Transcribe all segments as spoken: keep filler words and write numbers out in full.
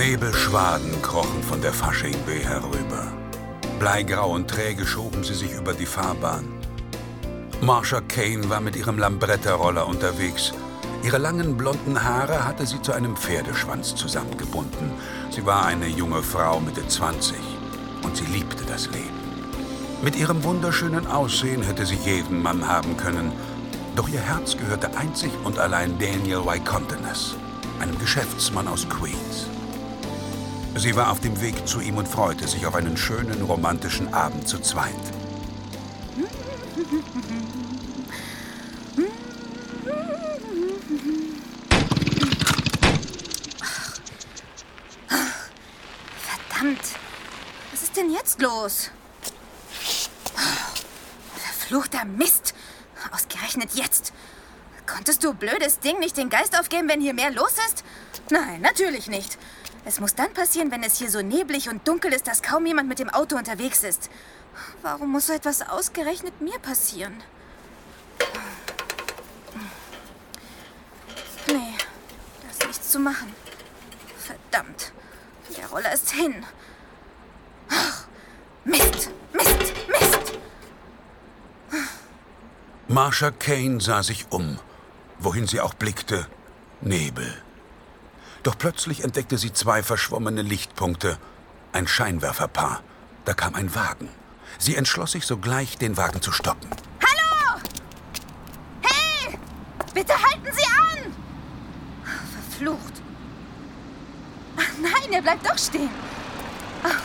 Nebelschwaden krochen von der Fasching-Bay herüber. Bleigrau und träge schoben sie sich über die Fahrbahn. Marsha Kane war mit ihrem Lambretta-Roller unterwegs. Ihre langen blonden Haare hatte sie zu einem Pferdeschwanz zusammengebunden. Sie war eine junge Frau Mitte zwanzig und sie liebte das Leben. Mit ihrem wunderschönen Aussehen hätte sie jeden Mann haben können. Doch ihr Herz gehörte einzig und allein Daniel Y. Contenas, einem Geschäftsmann aus Queens. Sie war auf dem Weg zu ihm und freute sich auf einen schönen, romantischen Abend zu zweit. Verdammt! Was ist denn jetzt los? Verfluchter Mist! Ausgerechnet jetzt! Konntest du, blödes Ding, nicht den Geist aufgeben, wenn hier mehr los ist? Nein, natürlich nicht. Es muss dann passieren, wenn es hier so neblig und dunkel ist, dass kaum jemand mit dem Auto unterwegs ist. Warum muss so etwas ausgerechnet mir passieren? Nee, da ist nichts zu machen. Verdammt, der Roller ist hin. Ach, Mist, Mist, Mist! Marsha Kane sah sich um. Wohin sie auch blickte, Nebel. Doch plötzlich entdeckte sie zwei verschwommene Lichtpunkte, ein Scheinwerferpaar. Da kam ein Wagen. Sie entschloss sich sogleich, den Wagen zu stoppen. Hallo! Hey! Bitte halten Sie an! Verflucht. Ach nein, er bleibt doch stehen. Ach.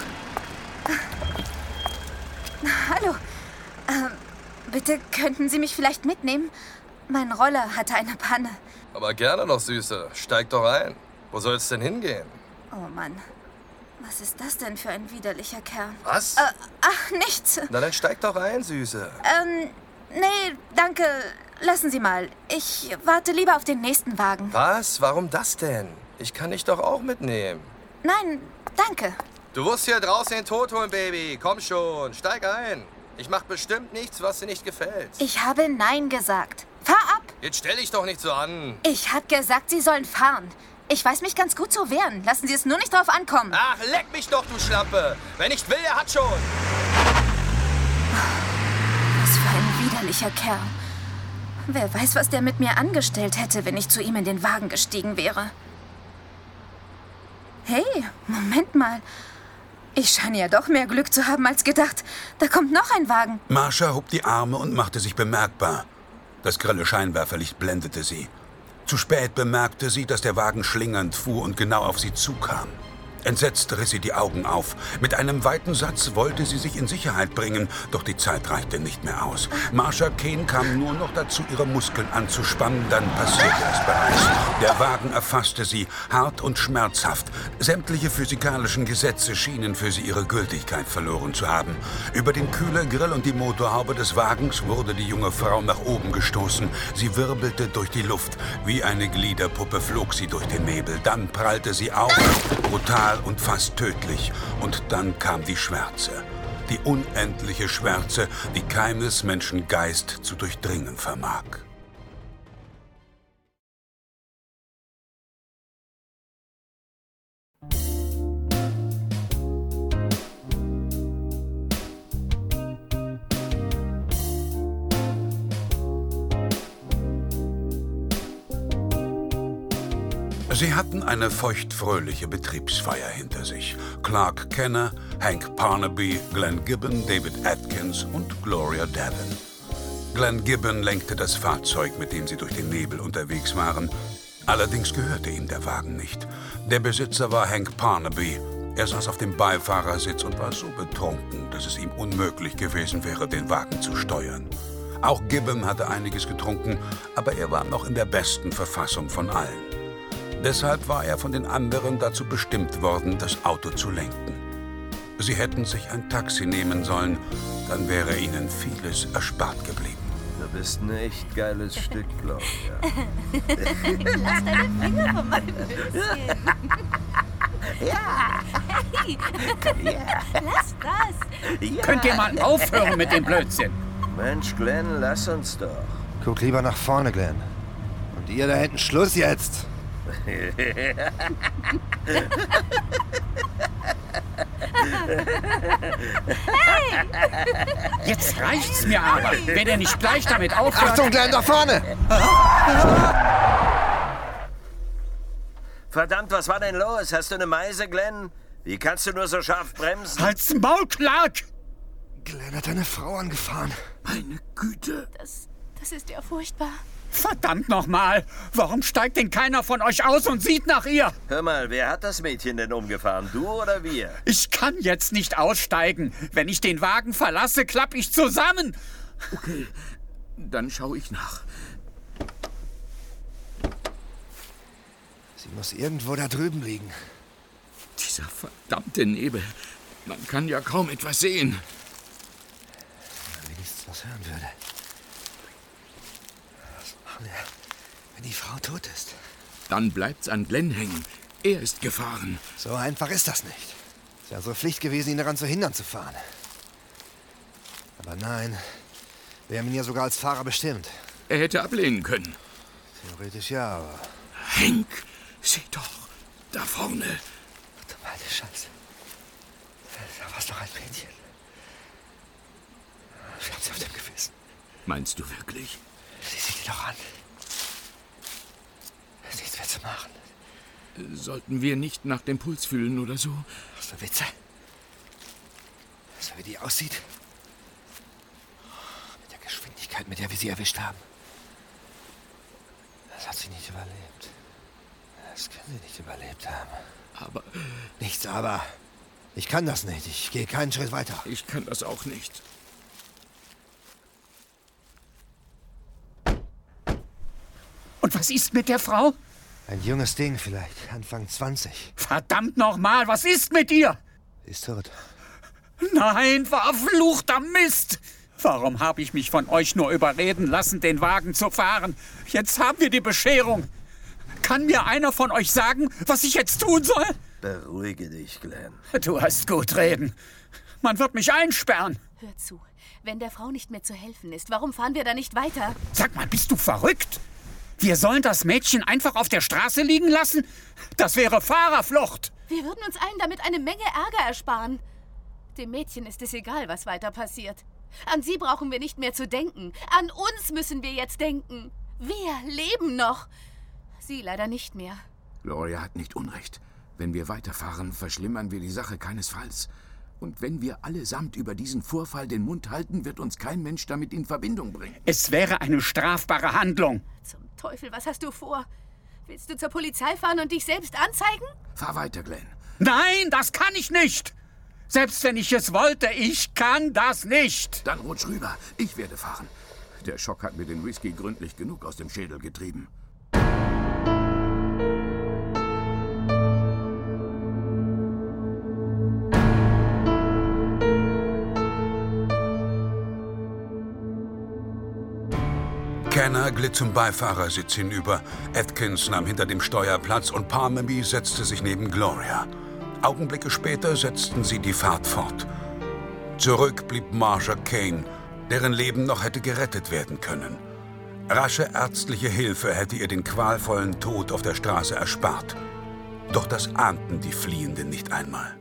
Hallo. Ähm, bitte könnten Sie mich vielleicht mitnehmen? Mein Roller hatte eine Panne. Aber gerne doch, Süße. Steig doch ein. Wo soll's denn hingehen? Oh Mann, was ist das denn für ein widerlicher Kerl? Was? Äh, ach, nichts. Na, dann steig doch ein, Süße. Ähm, nee, danke. Lassen Sie mal. Ich warte lieber auf den nächsten Wagen. Was? Warum das denn? Ich kann dich doch auch mitnehmen. Nein, danke. Du wirst hier draußen den Tod holen, Baby. Komm schon, steig ein. Ich mach bestimmt nichts, was dir nicht gefällt. Ich habe Nein gesagt. Fahr ab. Jetzt stell dich doch nicht so an. Ich hab gesagt, Sie sollen fahren. Ich weiß mich ganz gut zu wehren. Lassen Sie es nur nicht drauf ankommen. Ach, leck mich doch, du Schlampe. Wer nicht will, der hat schon. Was für ein widerlicher Kerl. Wer weiß, was der mit mir angestellt hätte, wenn ich zu ihm in den Wagen gestiegen wäre. Hey, Moment mal. Ich scheine ja doch mehr Glück zu haben als gedacht. Da kommt noch ein Wagen. Marsha hob die Arme und machte sich bemerkbar. Das grelle Scheinwerferlicht blendete sie. Zu spät bemerkte sie, dass der Wagen schlingernd fuhr und genau auf sie zukam. Entsetzt riss sie die Augen auf. Mit einem weiten Satz wollte sie sich in Sicherheit bringen, doch die Zeit reichte nicht mehr aus. Marsha Kane kam nur noch dazu, ihre Muskeln anzuspannen, dann passierte es bereits. Der Wagen erfasste sie, hart und schmerzhaft. Sämtliche physikalischen Gesetze schienen für sie ihre Gültigkeit verloren zu haben. Über den Kühlergrill und die Motorhaube des Wagens wurde die junge Frau nach oben gestoßen. Sie wirbelte durch die Luft. Wie eine Gliederpuppe flog sie durch den Nebel. Dann prallte sie auf, brutal und fast tödlich. Und dann kam die Schwärze. Die unendliche Schwärze, die keines Menschen Geist zu durchdringen vermag. Sie hatten eine feuchtfröhliche Betriebsfeier hinter sich. Clark Kenner, Hank Parnaby, Glenn Gibbon, David Atkins und Gloria Devon. Glenn Gibbon lenkte das Fahrzeug, mit dem sie durch den Nebel unterwegs waren. Allerdings gehörte ihm der Wagen nicht. Der Besitzer war Hank Parnaby. Er saß auf dem Beifahrersitz und war so betrunken, dass es ihm unmöglich gewesen wäre, den Wagen zu steuern. Auch Gibbon hatte einiges getrunken, aber er war noch in der besten Verfassung von allen. Deshalb war er von den anderen dazu bestimmt worden, das Auto zu lenken. Sie hätten sich ein Taxi nehmen sollen, dann wäre ihnen vieles erspart geblieben. Du bist ein echt geiles Stück, Gloria. Lass deine Finger von meinem Höschen. Ja. Hey, Ja. lass das. Ja. Könnt ihr mal aufhören mit dem Blödsinn? Mensch, Glenn, lass uns doch. Guck lieber nach vorne, Glenn. Und ihr da hinten, Schluss jetzt. Jetzt reicht's mir aber, wenn er nicht gleich damit aufhört. Achtung, Glenn, da vorne! Verdammt, was war denn los? Hast du eine Meise, Glenn? Wie kannst du nur so scharf bremsen? Halt's Maul, Clark! Glenn hat eine Frau angefahren. Meine Güte. Das, das ist ja furchtbar. Verdammt nochmal! Warum steigt denn keiner von euch aus und sieht nach ihr? Hör mal, wer hat das Mädchen denn umgefahren? Du oder wir? Ich kann jetzt nicht aussteigen. Wenn ich den Wagen verlasse, klapp ich zusammen. Okay, dann schaue ich nach. Sie muss irgendwo da drüben liegen. Dieser verdammte Nebel. Man kann ja kaum etwas sehen. Wenn man wenigstens was hören würde. Was machen wir, wenn die Frau tot ist? Dann bleibt's an Glenn hängen. Er ist gefahren. So einfach ist das nicht. Es wäre unsere Pflicht gewesen, ihn daran zu hindern, zu fahren. Aber nein, wir haben ihn ja sogar als Fahrer bestimmt. Er hätte ablehnen können. Theoretisch ja, aber... Hank, sieh doch, da vorne. Du meine Scheiße. Da war's doch ein Mädchen. Ich hab's auf dem Gewissen. Meinst du wirklich? Sieh sie dir doch an. Es ist nichts mehr zu machen. Sollten wir nicht nach dem Puls fühlen oder so? Hast du Witze? Weißt du, wie die aussieht? Mit der Geschwindigkeit, mit der wir sie erwischt haben. Das hat sie nicht überlebt. Das können sie nicht überlebt haben. Aber... Nichts aber. Ich kann das nicht. Ich gehe keinen Schritt weiter. Ich kann das auch nicht. Und was ist mit der Frau? Ein junges Ding vielleicht. Anfang zwanzig. Verdammt nochmal, was ist mit ihr? Sie ist tot. Nein, verfluchter Mist! Warum habe ich mich von euch nur überreden lassen, den Wagen zu fahren? Jetzt haben wir die Bescherung. Kann mir einer von euch sagen, was ich jetzt tun soll? Beruhige dich, Glenn. Du hast gut reden. Man wird mich einsperren. Hör zu. Wenn der Frau nicht mehr zu helfen ist, warum fahren wir da nicht weiter? Sag mal, bist du verrückt? Wir sollen das Mädchen einfach auf der Straße liegen lassen? Das wäre Fahrerflucht. Wir würden uns allen damit eine Menge Ärger ersparen. Dem Mädchen ist es egal, was weiter passiert. An sie brauchen wir nicht mehr zu denken. An uns müssen wir jetzt denken. Wir leben noch. Sie leider nicht mehr. Gloria hat nicht Unrecht. Wenn wir weiterfahren, verschlimmern wir die Sache keinesfalls. Und wenn wir allesamt über diesen Vorfall den Mund halten, wird uns kein Mensch damit in Verbindung bringen. Es wäre eine strafbare Handlung. Zum Teufel, was hast du vor? Willst du zur Polizei fahren und dich selbst anzeigen? Fahr weiter, Glenn. Nein, das kann ich nicht. Selbst wenn ich es wollte, ich kann das nicht. Dann rutsch rüber. Ich werde fahren. Der Schock hat mir den Whisky gründlich genug aus dem Schädel getrieben. Kenner glitt zum Beifahrersitz hinüber, Atkins nahm hinter dem Steuer Platz und Parnaby setzte sich neben Gloria. Augenblicke später setzten sie die Fahrt fort. Zurück blieb Marsha Kane, deren Leben noch hätte gerettet werden können. Rasche ärztliche Hilfe hätte ihr den qualvollen Tod auf der Straße erspart. Doch das ahnten die Fliehenden nicht einmal.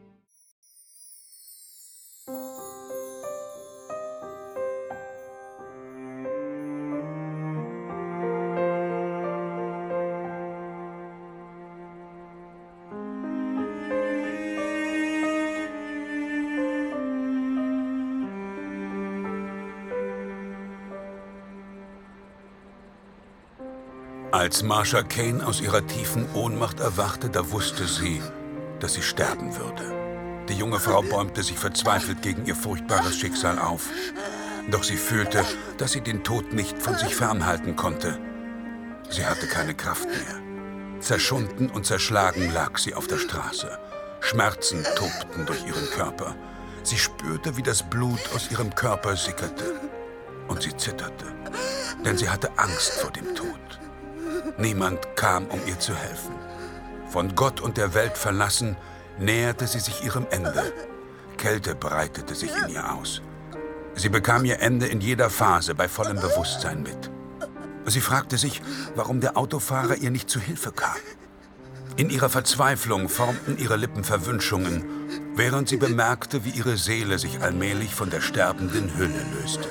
Als Marsha Kane aus ihrer tiefen Ohnmacht erwachte, da wusste sie, dass sie sterben würde. Die junge Frau bäumte sich verzweifelt gegen ihr furchtbares Schicksal auf. Doch sie fühlte, dass sie den Tod nicht von sich fernhalten konnte. Sie hatte keine Kraft mehr. Zerschunden und zerschlagen lag sie auf der Straße. Schmerzen tobten durch ihren Körper. Sie spürte, wie das Blut aus ihrem Körper sickerte. Und sie zitterte, denn sie hatte Angst vor dem Tod. Niemand kam, um ihr zu helfen. Von Gott und der Welt verlassen, näherte sie sich ihrem Ende. Kälte breitete sich in ihr aus. Sie bekam ihr Ende in jeder Phase bei vollem Bewusstsein mit. Sie fragte sich, warum der Autofahrer ihr nicht zu Hilfe kam. In ihrer Verzweiflung formten ihre Lippen Verwünschungen, während sie bemerkte, wie ihre Seele sich allmählich von der sterbenden Hülle löste.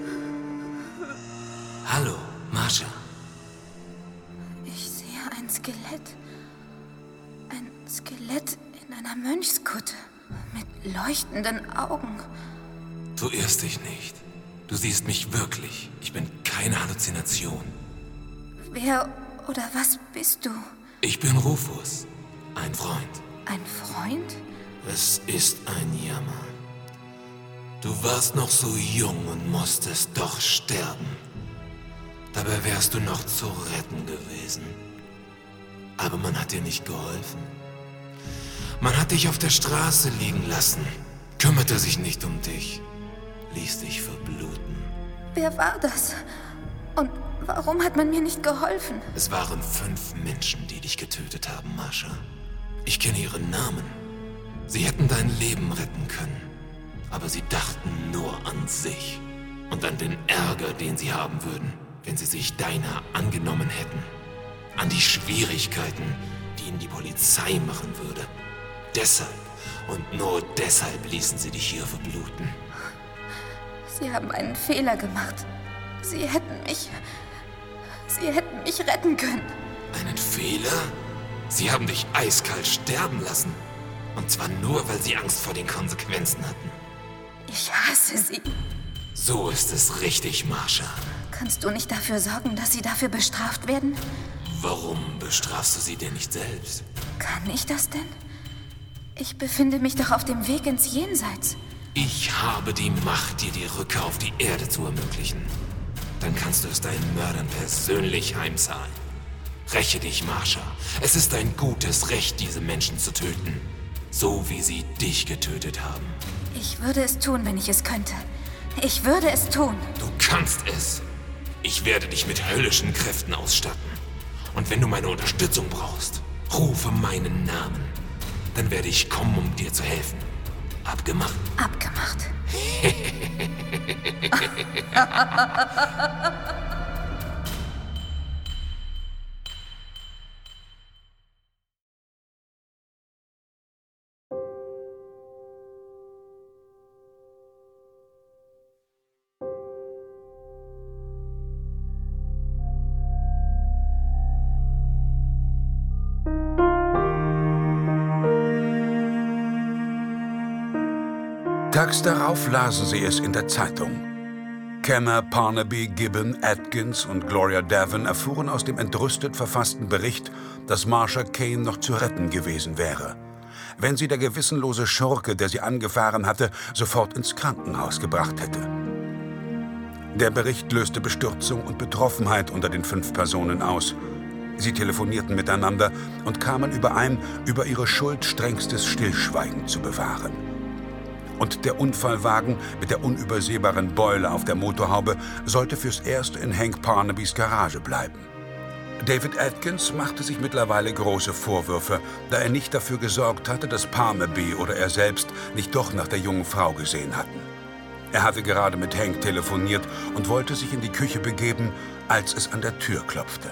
Hallo, Marsha. Ich sehe ein Skelett. Ein Skelett in einer Mönchskutte mit leuchtenden Augen. Du irrst dich nicht. Du siehst mich wirklich. Ich bin keine Halluzination. Wer oder was bist du? Ich bin Rufus, ein Freund. Ein Freund? Es ist ein Jammer. Du warst noch so jung und musstest doch sterben. Dabei wärst du noch zu retten gewesen. Aber man hat dir nicht geholfen. Man hat dich auf der Straße liegen lassen, kümmerte sich nicht um dich, ließ dich verbluten. Wer war das? Und warum hat man mir nicht geholfen? Es waren fünf Menschen, die dich getötet haben, Marsha. Ich kenne ihren Namen. Sie hätten dein Leben retten können. Aber sie dachten nur an sich und an den Ärger, den sie haben würden, wenn sie sich deiner angenommen hätten. An die Schwierigkeiten, die ihnen die Polizei machen würde. Deshalb und nur deshalb ließen sie dich hier verbluten. Sie haben einen Fehler gemacht. Sie hätten mich... Sie hätten mich retten können. Einen Fehler? Sie haben dich eiskalt sterben lassen. Und zwar nur, weil sie Angst vor den Konsequenzen hatten. Ich hasse sie. So ist es richtig, Marsha. Kannst du nicht dafür sorgen, dass sie dafür bestraft werden? Warum bestrafst du sie denn nicht selbst? Kann ich das denn? Ich befinde mich doch auf dem Weg ins Jenseits. Ich habe die Macht, dir die Rückkehr auf die Erde zu ermöglichen. Dann kannst du es deinen Mördern persönlich heimzahlen. Räche dich, Marsha. Es ist dein gutes Recht, diese Menschen zu töten. So wie sie dich getötet haben. Ich würde es tun, wenn ich es könnte. Ich würde es tun. Du kannst es. Ich werde dich mit höllischen Kräften ausstatten. Und wenn du meine Unterstützung brauchst, rufe meinen Namen. Dann werde ich kommen, um dir zu helfen. Abgemacht? Abgemacht. Tags darauf lasen sie es in der Zeitung. Kenner, Parnaby, Gibbon, Atkins und Gloria Devon erfuhren aus dem entrüstet verfassten Bericht, dass Marsha Kane noch zu retten gewesen wäre, wenn sie der gewissenlose Schurke, der sie angefahren hatte, sofort ins Krankenhaus gebracht hätte. Der Bericht löste Bestürzung und Betroffenheit unter den fünf Personen aus. Sie telefonierten miteinander und kamen überein, über ihre Schuld strengstes Stillschweigen zu bewahren. Und der Unfallwagen mit der unübersehbaren Beule auf der Motorhaube sollte fürs Erste in Hank Parnabys Garage bleiben. David Atkins machte sich mittlerweile große Vorwürfe, da er nicht dafür gesorgt hatte, dass Parnaby oder er selbst nicht doch nach der jungen Frau gesehen hatten. Er hatte gerade mit Hank telefoniert und wollte sich in die Küche begeben, als es an der Tür klopfte.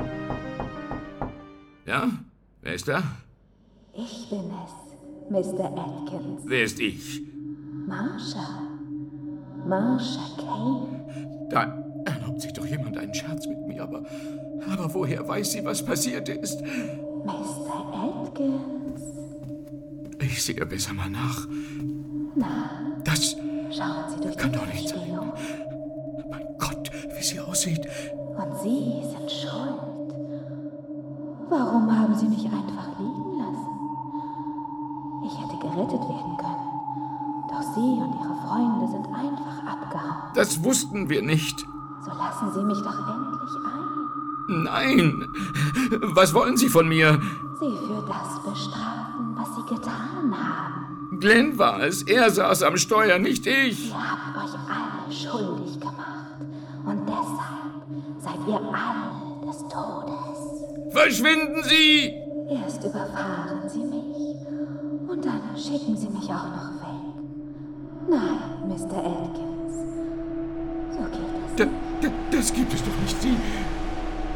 Ja? Wer ist da? Ich bin es, Mister Atkins. Wer ist ich? Marsha. Marsha Kane. Da erlaubt sich doch jemand einen Scherz mit mir, aber, aber woher weiß sie, was passiert ist? Mister Atkins. Ich sehe besser mal nach. Na, das schauen Sie durch kann die doch nicht sein. Spiegelung. Mein Gott, wie sie aussieht. Und Sie sind schuld. Warum haben Sie mich einfach liegen lassen? Ich hätte gerettet werden können. Doch Sie und Ihre Freunde sind einfach abgehauen. Das wussten wir nicht. So lassen Sie mich doch endlich ein. Nein. Was wollen Sie von mir? Sie für das bestrafen, was Sie getan haben. Glenn war es. Er saß am Steuer, nicht ich. Ihr habt euch alle schuldig gemacht. Und deshalb seid ihr alle des Todes. Verschwinden Sie! Erst überfahren Sie mich. Und dann schicken Sie mich auch noch weg. Nein, Mister Atkins. So geht es. Da, da, das gibt es doch nicht. Sie,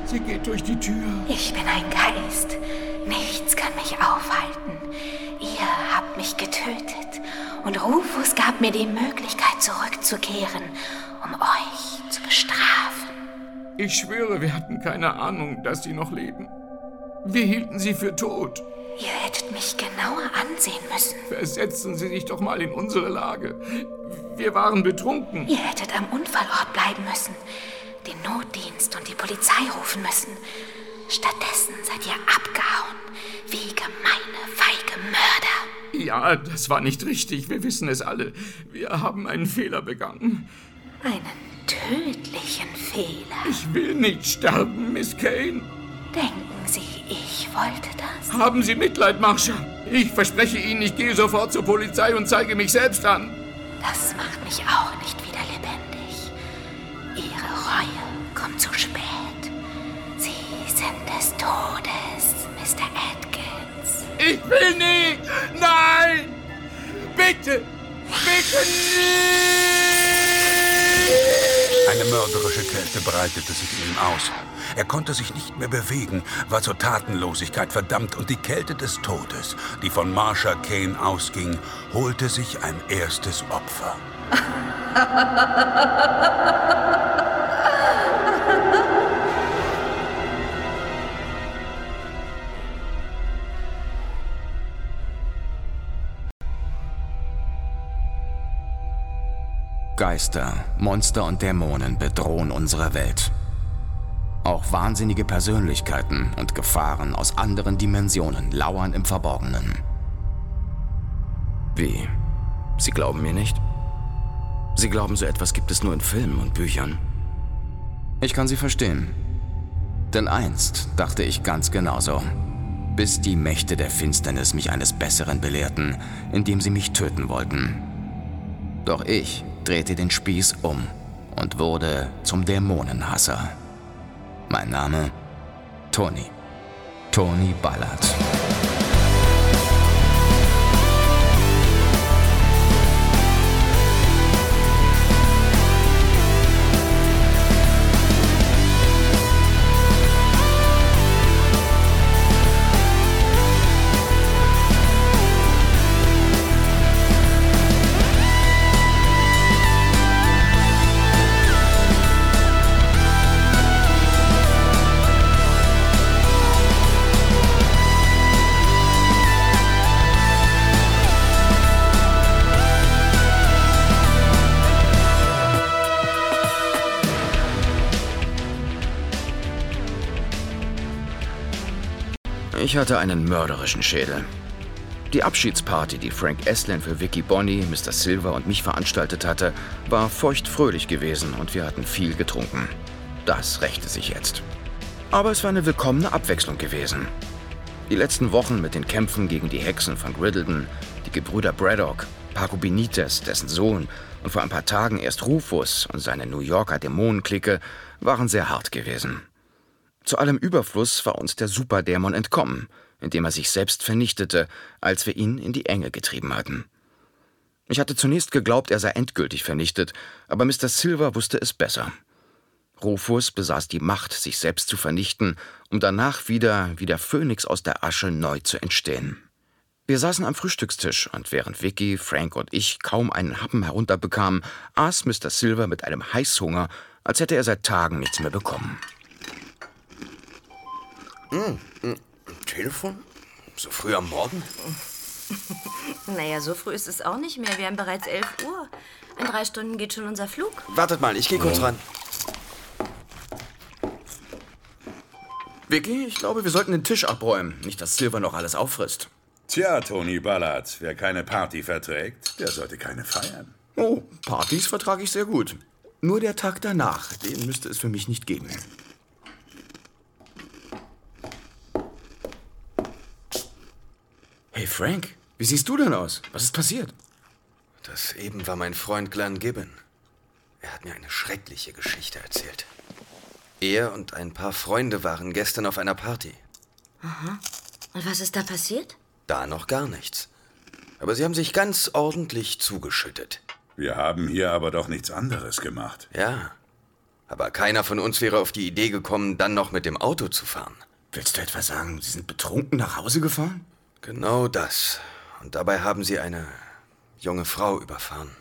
Sie geht durch die Tür. Ich bin ein Geist. Nichts kann mich aufhalten. Ihr habt mich getötet. Und Rufus gab mir die Möglichkeit, zurückzukehren, um euch zu bestrafen. Ich schwöre, wir hatten keine Ahnung, dass Sie noch leben. Wir hielten Sie für tot. Ihr hättet mich genauer ansehen müssen. Versetzen Sie sich doch mal in unsere Lage. Wir waren betrunken. Ihr hättet am Unfallort bleiben müssen, den Notdienst und die Polizei rufen müssen. Stattdessen seid ihr abgehauen, wie gemeine, feige Mörder. Ja, das war nicht richtig. Wir wissen es alle. Wir haben einen Fehler begangen. Einen tödlichen Fehler. Ich will nicht sterben, Miss Kane. Denken Sie, ich wollte das? Haben Sie Mitleid, Marsha. Ich verspreche Ihnen, ich gehe sofort zur Polizei und zeige mich selbst an. Das macht mich auch nicht wieder lebendig. Ihre Reue kommt zu spät. Sie sind des Todes, Mister Atkins. Ich will nicht! Nein! Bitte! Bitte nicht! Eine mörderische Kälte breitete sich in ihm aus. Er konnte sich nicht mehr bewegen, war zur Tatenlosigkeit verdammt und die Kälte des Todes, die von Marsha Kane ausging, holte sich ein erstes Opfer. Geister, Monster und Dämonen bedrohen unsere Welt. Auch wahnsinnige Persönlichkeiten und Gefahren aus anderen Dimensionen lauern im Verborgenen. Wie? Sie glauben mir nicht? Sie glauben, so etwas gibt es nur in Filmen und Büchern? Ich kann Sie verstehen. Denn einst dachte ich ganz genauso. Bis die Mächte der Finsternis mich eines Besseren belehrten, indem sie mich töten wollten. Doch ich drehte den Spieß um und wurde zum Dämonenhasser. Mein Name? Tony. Tony Ballard. Ich hatte einen mörderischen Schädel. Die Abschiedsparty, die Frank Esslin für Vicky Bonnie, Mister Silver und mich veranstaltet hatte, war feuchtfröhlich gewesen und wir hatten viel getrunken. Das rächte sich jetzt. Aber es war eine willkommene Abwechslung gewesen. Die letzten Wochen mit den Kämpfen gegen die Hexen von Griddleton, die Gebrüder Braddock, Paco Benitez, dessen Sohn, und vor ein paar Tagen erst Rufus und seine New Yorker Dämonenklicke waren sehr hart gewesen. Zu allem Überfluss war uns der Superdämon entkommen, indem er sich selbst vernichtete, als wir ihn in die Enge getrieben hatten. Ich hatte zunächst geglaubt, er sei endgültig vernichtet, aber Mister Silver wusste es besser. Rufus besaß die Macht, sich selbst zu vernichten, um danach wieder wie der Phönix aus der Asche neu zu entstehen. Wir saßen am Frühstückstisch und während Vicky, Frank und ich kaum einen Happen herunterbekamen, aß Mister Silver mit einem Heißhunger, als hätte er seit Tagen nichts mehr bekommen. Hm, hm, Telefon? So früh am Morgen? Naja, so früh ist es auch nicht mehr. Wir haben bereits elf Uhr. In drei Stunden geht schon unser Flug. Wartet mal, ich gehe kurz ran. Vicky, ich glaube, wir sollten den Tisch abräumen. Nicht, dass Silver noch alles auffrisst. Tja, Tony Ballard, wer keine Party verträgt, der sollte keine feiern. Oh, Partys vertrage ich sehr gut. Nur der Tag danach, den müsste es für mich nicht geben. Hey Frank, wie siehst du denn aus? Was ist passiert? Das eben war mein Freund Glenn Gibbon. Er hat mir eine schreckliche Geschichte erzählt. Er und ein paar Freunde waren gestern auf einer Party. Aha. Und was ist da passiert? Da noch gar nichts. Aber sie haben sich ganz ordentlich zugeschüttet. Wir haben hier aber doch nichts anderes gemacht. Ja. Aber keiner von uns wäre auf die Idee gekommen, dann noch mit dem Auto zu fahren. Willst du etwa sagen, Sie sind betrunken nach Hause gefahren? Genau das. Und dabei haben Sie eine junge Frau überfahren.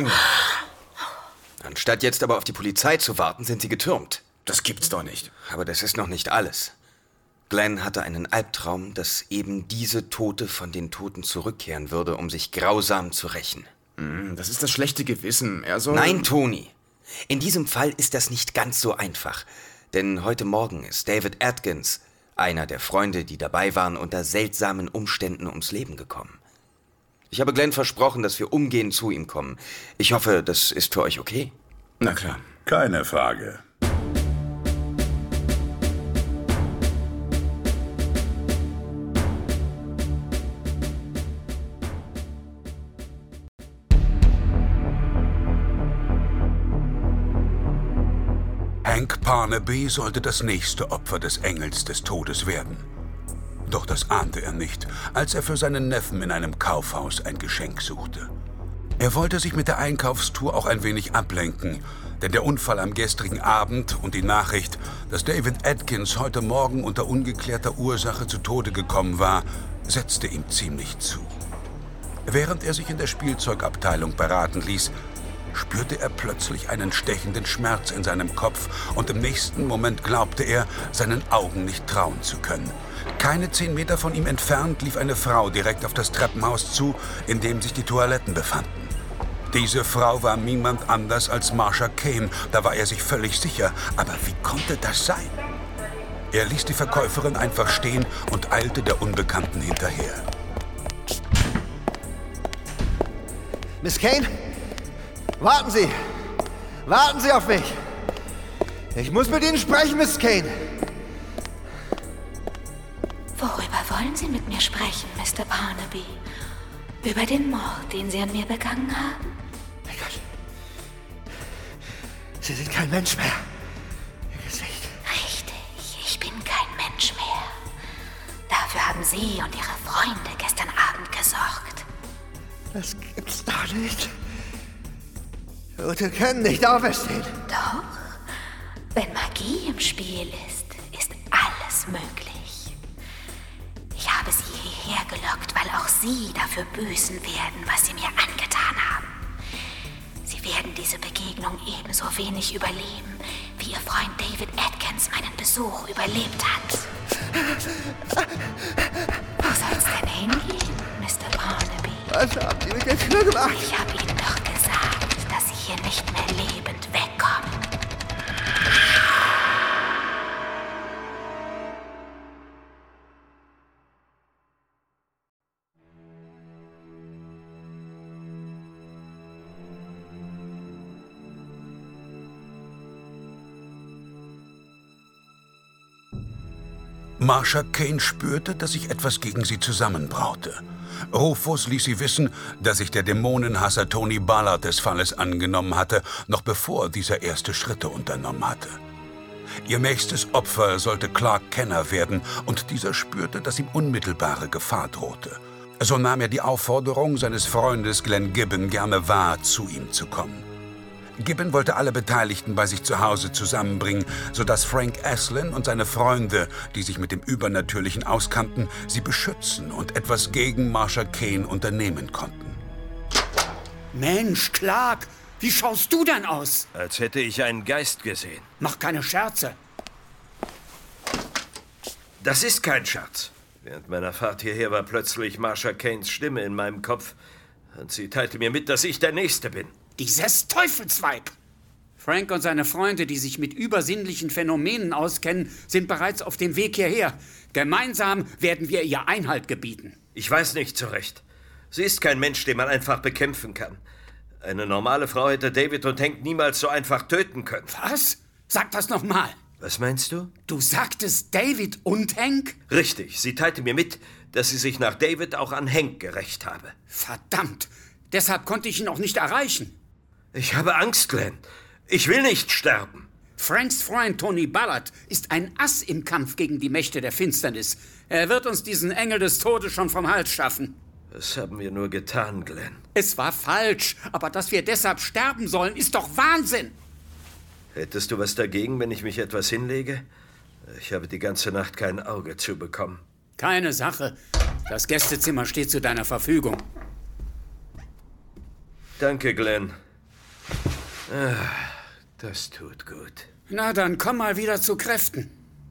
Anstatt jetzt aber auf die Polizei zu warten, sind Sie getürmt. Das gibt's doch nicht. Aber das ist noch nicht alles. Glenn hatte einen Albtraum, dass eben diese Tote von den Toten zurückkehren würde, um sich grausam zu rächen. Das ist das schlechte Gewissen. Er soll... Nein, Tony. In diesem Fall ist das nicht ganz so einfach. Denn heute Morgen ist David Atkins, einer der Freunde, die dabei waren, unter seltsamen Umständen ums Leben gekommen. Ich habe Glenn versprochen, dass wir umgehend zu ihm kommen. Ich hoffe, das ist für euch okay. Na klar. Keine Frage. Hank Parnaby sollte das nächste Opfer des Engels des Todes werden. Doch das ahnte er nicht, als er für seinen Neffen in einem Kaufhaus ein Geschenk suchte. Er wollte sich mit der Einkaufstour auch ein wenig ablenken, denn der Unfall am gestrigen Abend und die Nachricht, dass David Atkins heute Morgen unter ungeklärter Ursache zu Tode gekommen war, setzte ihm ziemlich zu. Während er sich in der Spielzeugabteilung beraten ließ, spürte er plötzlich einen stechenden Schmerz in seinem Kopf und im nächsten Moment glaubte er, seinen Augen nicht trauen zu können. Keine zehn Meter von ihm entfernt lief eine Frau direkt auf das Treppenhaus zu, in dem sich die Toiletten befanden. Diese Frau war niemand anders als Marsha Kane, da war er sich völlig sicher. Aber wie konnte das sein? Er ließ die Verkäuferin einfach stehen und eilte der Unbekannten hinterher. Miss Kane? Warten Sie! Warten Sie auf mich! Ich muss mit Ihnen sprechen, Miss Kane! Worüber wollen Sie mit mir sprechen, Mister Parnaby? Über den Mord, den Sie an mir begangen haben? Mein Gott. Sie sind kein Mensch mehr. Ihr Gesicht. Richtig, ich bin kein Mensch mehr. Dafür haben Sie und Ihre Freunde gestern Abend gesorgt. Das gibt's doch nicht. Tote können nicht auferstehen. Doch. Wenn Magie im Spiel ist, ist alles möglich. Ich habe Sie hierher gelockt, weil auch Sie dafür büßen werden, was Sie mir angetan haben. Sie werden diese Begegnung ebenso wenig überleben, wie Ihr Freund David Atkins meinen Besuch überlebt hat. Wo soll's denn hingehen, Mister Parnaby? Was haben Sie mit der Tür gemacht? Ich habe Ihnen doch gesagt, dass Sie hier nicht mehr lebend wegkommen. Marsha Kane spürte, dass sich etwas gegen sie zusammenbraute. Rufus ließ sie wissen, dass sich der Dämonenhasser Tony Ballard des Falles angenommen hatte, noch bevor dieser erste Schritte unternommen hatte. Ihr nächstes Opfer sollte Clark Kenner werden, und dieser spürte, dass ihm unmittelbare Gefahr drohte. So nahm er die Aufforderung seines Freundes Glenn Gibbon gerne wahr, zu ihm zu kommen. Gibbon wollte alle Beteiligten bei sich zu Hause zusammenbringen, sodass Frank Aslan und seine Freunde, die sich mit dem Übernatürlichen auskannten, sie beschützen und etwas gegen Marsha Kane unternehmen konnten. Mensch, Clark, wie schaust du denn aus? Als hätte ich einen Geist gesehen. Mach keine Scherze. Das ist kein Scherz. Während meiner Fahrt hierher war plötzlich Marsha Kanes Stimme in meinem Kopf und sie teilte mir mit, dass ich der Nächste bin. Dieses Teufelsweib! Frank und seine Freunde, die sich mit übersinnlichen Phänomenen auskennen, sind bereits auf dem Weg hierher. Gemeinsam werden wir ihr Einhalt gebieten. Ich weiß nicht so recht. Sie ist kein Mensch, den man einfach bekämpfen kann. Eine normale Frau hätte David und Hank niemals so einfach töten können. Was? Sag das nochmal. Was meinst du? Du sagtest David und Hank? Richtig. Sie teilte mir mit, dass sie sich nach David auch an Hank gerächt habe. Verdammt. Deshalb konnte ich ihn auch nicht erreichen. Ich habe Angst, Glenn. Ich will nicht sterben. Franks Freund Tony Ballard ist ein Ass im Kampf gegen die Mächte der Finsternis. Er wird uns diesen Engel des Todes schon vom Hals schaffen. Das haben wir nur getan, Glenn. Es war falsch, aber dass wir deshalb sterben sollen, ist doch Wahnsinn. Hättest du was dagegen, wenn ich mich etwas hinlege? Ich habe die ganze Nacht kein Auge zu bekommen. Keine Sache. Das Gästezimmer steht zu deiner Verfügung. Danke, Glenn. Ah, das tut gut. Na, dann komm mal wieder zu Kräften.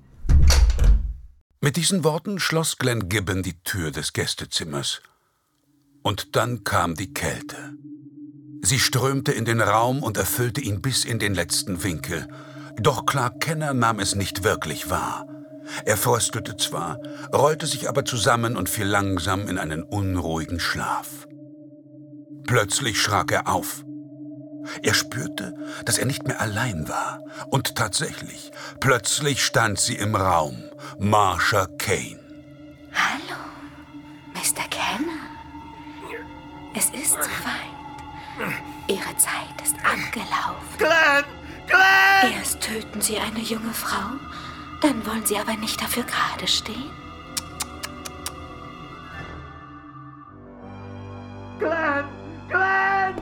Mit diesen Worten schloss Glenn Gibbon die Tür des Gästezimmers. Und dann kam die Kälte. Sie strömte in den Raum und erfüllte ihn bis in den letzten Winkel. Doch Clark Kenner nahm es nicht wirklich wahr. Er fröstelte zwar, rollte sich aber zusammen und fiel langsam in einen unruhigen Schlaf. Plötzlich schrak er auf. Er spürte, dass er nicht mehr allein war. Und tatsächlich, plötzlich stand sie im Raum, Marsha Kane. Hallo, Mister Kenner. Es ist soweit. Ihre Zeit ist abgelaufen. Glenn! Glenn! Erst töten Sie eine junge Frau, dann wollen Sie aber nicht dafür gerade stehen. Glenn! Glenn!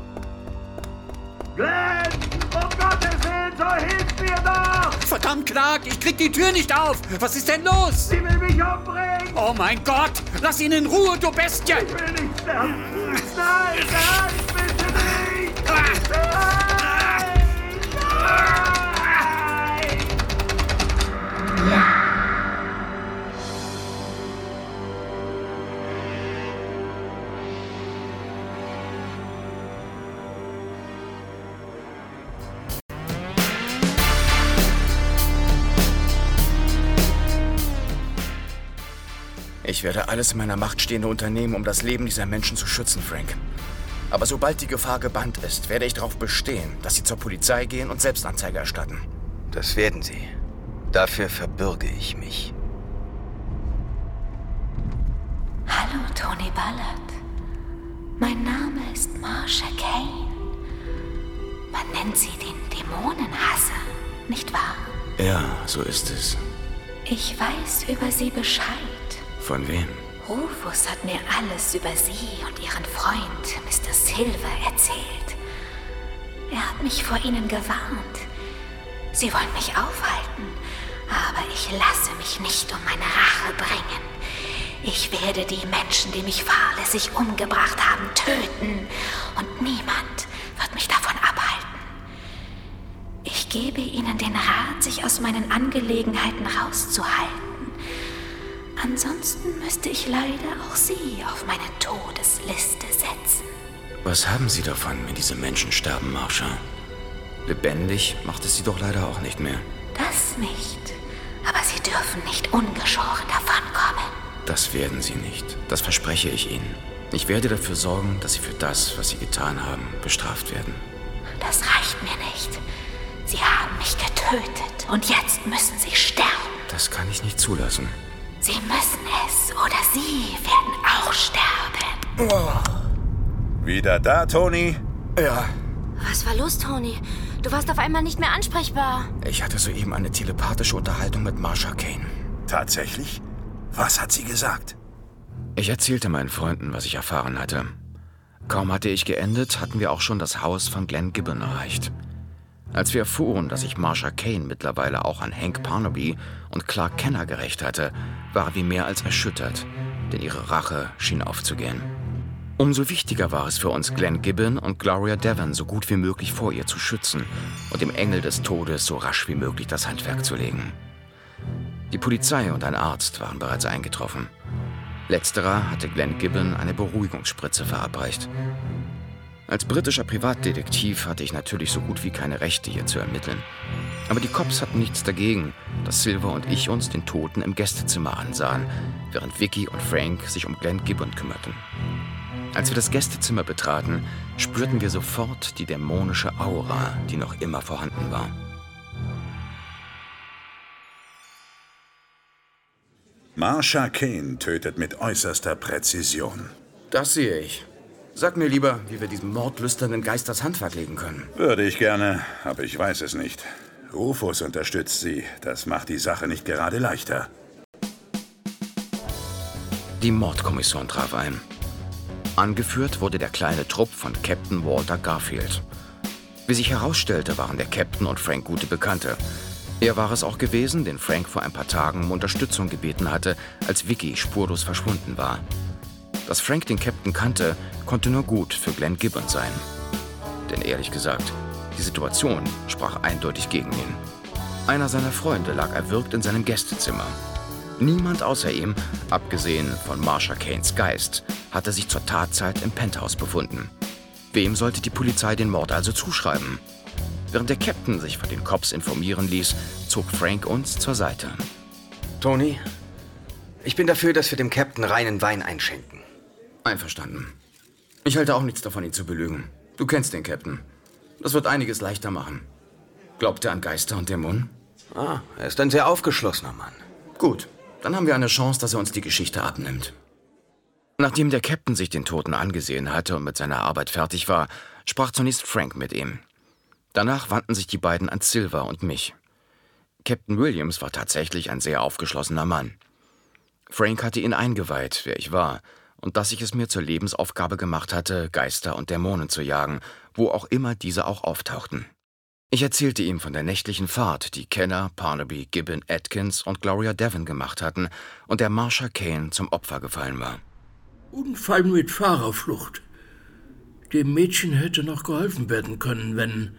Glenn! Um Gottes Willen, so hilf mir doch! Verdammt, Clark, ich krieg die Tür nicht auf. Was ist denn los? Sie will mich umbringen! Oh mein Gott, lass ihn in Ruhe, du Bestie! Ich will nicht sterben! Nein, nein, bitte nicht! Nein! Nein! Ich werde alles in meiner Macht Stehende unternehmen, um das Leben dieser Menschen zu schützen, Frank. Aber sobald die Gefahr gebannt ist, werde ich darauf bestehen, dass Sie zur Polizei gehen und Selbstanzeige erstatten. Das werden Sie. Dafür verbürge ich mich. Hallo, Tony Ballard. Mein Name ist Marsha Kane. Man nennt sie den Dämonenhasser, nicht wahr? Ja, so ist es. Ich weiß über Sie Bescheid. Von wem? Rufus hat mir alles über Sie und Ihren Freund, Mister Silver, erzählt. Er hat mich vor Ihnen gewarnt. Sie wollen mich aufhalten, aber ich lasse mich nicht um meine Rache bringen. Ich werde die Menschen, die mich fahrlässig umgebracht haben, töten und niemand wird mich davon abhalten. Ich gebe Ihnen den Rat, sich aus meinen Angelegenheiten rauszuhalten. Ansonsten müsste ich leider auch Sie auf meine Todesliste setzen. Was haben Sie davon, wenn diese Menschen sterben, Marsha? Lebendig macht es Sie doch leider auch nicht mehr. Das nicht. Aber Sie dürfen nicht ungeschoren davonkommen. Das werden Sie nicht. Das verspreche ich Ihnen. Ich werde dafür sorgen, dass Sie für das, was Sie getan haben, bestraft werden. Das reicht mir nicht. Sie haben mich getötet und jetzt müssen Sie sterben. Das kann ich nicht zulassen. Sie müssen es oder Sie werden auch sterben. Oh. Wieder da, Tony? Ja. Was war los, Tony? Du warst auf einmal nicht mehr ansprechbar. Ich hatte soeben eine telepathische Unterhaltung mit Marsha Kane. Tatsächlich? Was hat sie gesagt? Ich erzählte meinen Freunden, was ich erfahren hatte. Kaum hatte ich geendet, hatten wir auch schon das Haus von Glenn Gibbon erreicht. Als wir erfuhren, dass sich Marsha Kane mittlerweile auch an Hank Parnaby und Clark Kenner gerächt hatte, war wie mehr als erschüttert, denn ihre Rache schien aufzugehen. Umso wichtiger war es für uns, Glenn Gibbon und Gloria Devon so gut wie möglich vor ihr zu schützen und dem Engel des Todes so rasch wie möglich das Handwerk zu legen. Die Polizei und ein Arzt waren bereits eingetroffen. Letzterer hatte Glenn Gibbon eine Beruhigungsspritze verabreicht. Als britischer Privatdetektiv hatte ich natürlich so gut wie keine Rechte, hier zu ermitteln. Aber die Cops hatten nichts dagegen, dass Silver und ich uns den Toten im Gästezimmer ansahen, während Vicky und Frank sich um Glenn Gibbon kümmerten. Als wir das Gästezimmer betraten, spürten wir sofort die dämonische Aura, die noch immer vorhanden war. Marsha Kane tötet mit äußerster Präzision. Das sehe ich. Sag mir lieber, wie wir diesem mordlüsternen Geist das Handwerk legen können. Würde ich gerne, aber ich weiß es nicht. Rufus unterstützt sie. Das macht die Sache nicht gerade leichter. Die Mordkommission traf ein. Angeführt wurde der kleine Trupp von Captain Walter Garfield. Wie sich herausstellte, waren der Captain und Frank gute Bekannte. Er war es auch gewesen, den Frank vor ein paar Tagen um Unterstützung gebeten hatte, als Vicky spurlos verschwunden war. Dass Frank den Captain kannte, konnte nur gut für Glenn Gibbons sein. Denn ehrlich gesagt, die Situation sprach eindeutig gegen ihn. Einer seiner Freunde lag erwürgt in seinem Gästezimmer. Niemand außer ihm, abgesehen von Marsha Kanes Geist, hatte sich zur Tatzeit im Penthouse befunden. Wem sollte die Polizei den Mord also zuschreiben? Während der Captain sich von den Cops informieren ließ, zog Frank uns zur Seite. Tony, ich bin dafür, dass wir dem Captain reinen Wein einschenken. Einverstanden. Ich halte auch nichts davon, ihn zu belügen. Du kennst den Captain. Das wird einiges leichter machen. Glaubt er an Geister und Dämonen? Ah, er ist ein sehr aufgeschlossener Mann. Gut, dann haben wir eine Chance, dass er uns die Geschichte abnimmt. Nachdem der Captain sich den Toten angesehen hatte und mit seiner Arbeit fertig war, sprach zunächst Frank mit ihm. Danach wandten sich die beiden an Silver und mich. Captain Williams war tatsächlich ein sehr aufgeschlossener Mann. Frank hatte ihn eingeweiht, wer ich war, und dass ich es mir zur Lebensaufgabe gemacht hatte, Geister und Dämonen zu jagen, wo auch immer diese auch auftauchten. Ich erzählte ihm von der nächtlichen Fahrt, die Kenner, Parnaby, Gibbon, Atkins und Gloria Devon gemacht hatten und der Marsha Kane zum Opfer gefallen war. Unfall mit Fahrerflucht. Dem Mädchen hätte noch geholfen werden können, wenn...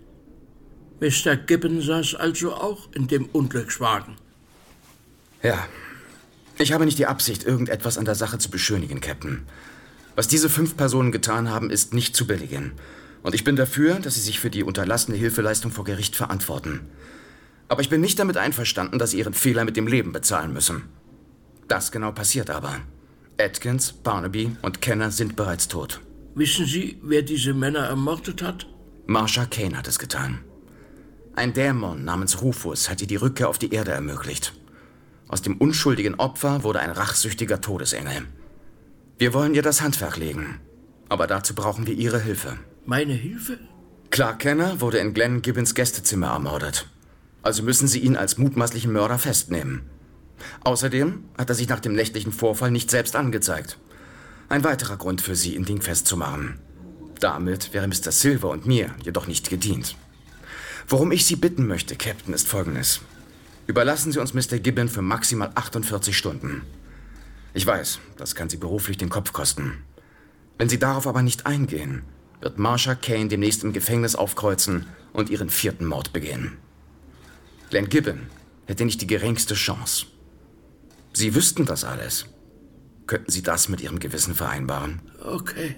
Mister Gibbon saß also auch in dem Unglückswagen. Ja. Ich habe nicht die Absicht, irgendetwas an der Sache zu beschönigen, Captain. Was diese fünf Personen getan haben, ist nicht zu billigen. Und ich bin dafür, dass sie sich für die unterlassene Hilfeleistung vor Gericht verantworten. Aber ich bin nicht damit einverstanden, dass sie ihren Fehler mit dem Leben bezahlen müssen. Das genau passiert aber. Atkins, Barnaby und Kenner sind bereits tot. Wissen Sie, wer diese Männer ermordet hat? Marsha Kane hat es getan. Ein Dämon namens Rufus hat ihr die Rückkehr auf die Erde ermöglicht. Aus dem unschuldigen Opfer wurde ein rachsüchtiger Todesengel. Wir wollen ihr das Handwerk legen. Aber dazu brauchen wir Ihre Hilfe. Meine Hilfe? Clark Kenner wurde in Glenn Gibbons Gästezimmer ermordet. Also müssen Sie ihn als mutmaßlichen Mörder festnehmen. Außerdem hat er sich nach dem nächtlichen Vorfall nicht selbst angezeigt. Ein weiterer Grund für Sie, ihn dingfest zu machen. Damit wäre Mister Silver und mir jedoch nicht gedient. Worum ich Sie bitten möchte, Captain, ist Folgendes. Überlassen Sie uns Mister Gibbon für maximal achtundvierzig Stunden. Ich weiß, das kann Sie beruflich den Kopf kosten. Wenn Sie darauf aber nicht eingehen, wird Marsha Kane demnächst im Gefängnis aufkreuzen und ihren vierten Mord begehen. Glenn Gibbon hätte nicht die geringste Chance. Sie wüssten das alles. Könnten Sie das mit Ihrem Gewissen vereinbaren? Okay.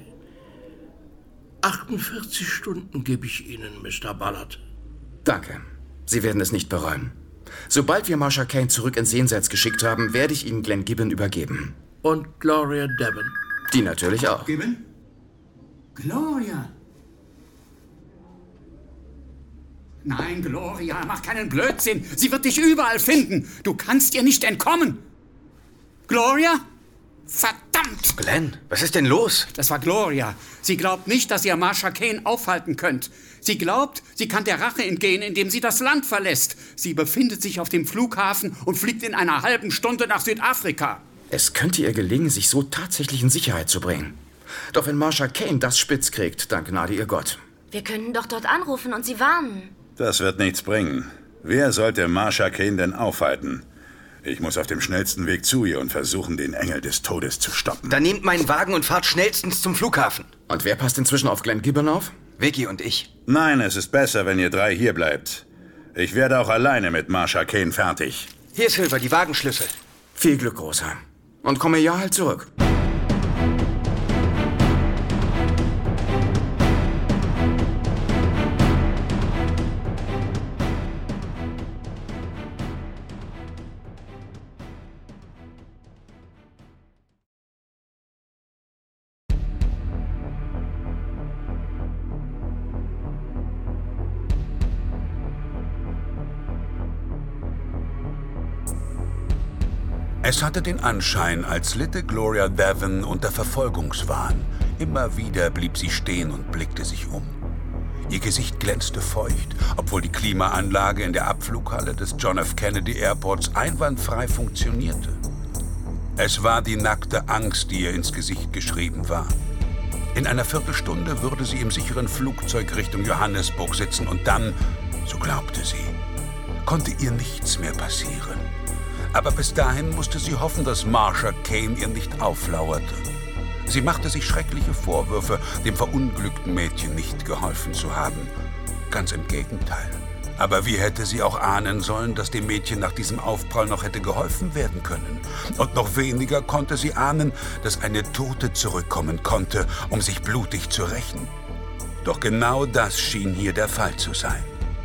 achtundvierzig Stunden gebe ich Ihnen, Mister Ballard. Danke. Sie werden es nicht bereuen. Sobald wir Marsha Kane zurück ins Jenseits geschickt haben, werde ich Ihnen Glenn Gibbon übergeben. Und Gloria Devon. Die natürlich auch. Gibbon? Gloria! Nein, Gloria, mach keinen Blödsinn. Sie wird dich überall finden. Du kannst ihr nicht entkommen. Gloria? Verdammt! Glenn, was ist denn los? Das war Gloria. Sie glaubt nicht, dass ihr Marsha Kane aufhalten könnt. Sie glaubt, sie kann der Rache entgehen, indem sie das Land verlässt. Sie befindet sich auf dem Flughafen und fliegt in einer halben Stunde nach Südafrika. Es könnte ihr gelingen, sich so tatsächlich in Sicherheit zu bringen. Doch wenn Marsha Kane das spitz kriegt, dann gnade ihr Gott. Wir können doch dort anrufen und sie warnen. Das wird nichts bringen. Wer sollte Marsha Kane denn aufhalten? Ich muss auf dem schnellsten Weg zu ihr und versuchen, den Engel des Todes zu stoppen. Dann nehmt meinen Wagen und fahrt schnellstens zum Flughafen. Und wer passt inzwischen auf Glenn Gibbon auf? Vicky und ich. Nein, es ist besser, wenn ihr drei hier bleibt. Ich werde auch alleine mit Marsha Kane fertig. Hier, Silver, die Wagenschlüssel. Viel Glück, Großer. Und komme ja halt zurück. Es hatte den Anschein, als litte Gloria Devon unter Verfolgungswahn. Immer wieder blieb sie stehen und blickte sich um. Ihr Gesicht glänzte feucht, obwohl die Klimaanlage in der Abflughalle des John F. Kennedy Airports einwandfrei funktionierte. Es war die nackte Angst, die ihr ins Gesicht geschrieben war. In einer Viertelstunde würde sie im sicheren Flugzeug Richtung Johannesburg sitzen und dann, so glaubte sie, konnte ihr nichts mehr passieren. Aber bis dahin musste sie hoffen, dass Marsha Kane ihr nicht auflauerte. Sie machte sich schreckliche Vorwürfe, dem verunglückten Mädchen nicht geholfen zu haben. Ganz im Gegenteil. Aber wie hätte sie auch ahnen sollen, dass dem Mädchen nach diesem Aufprall noch hätte geholfen werden können? Und noch weniger konnte sie ahnen, dass eine Tote zurückkommen konnte, um sich blutig zu rächen. Doch genau das schien hier der Fall zu sein.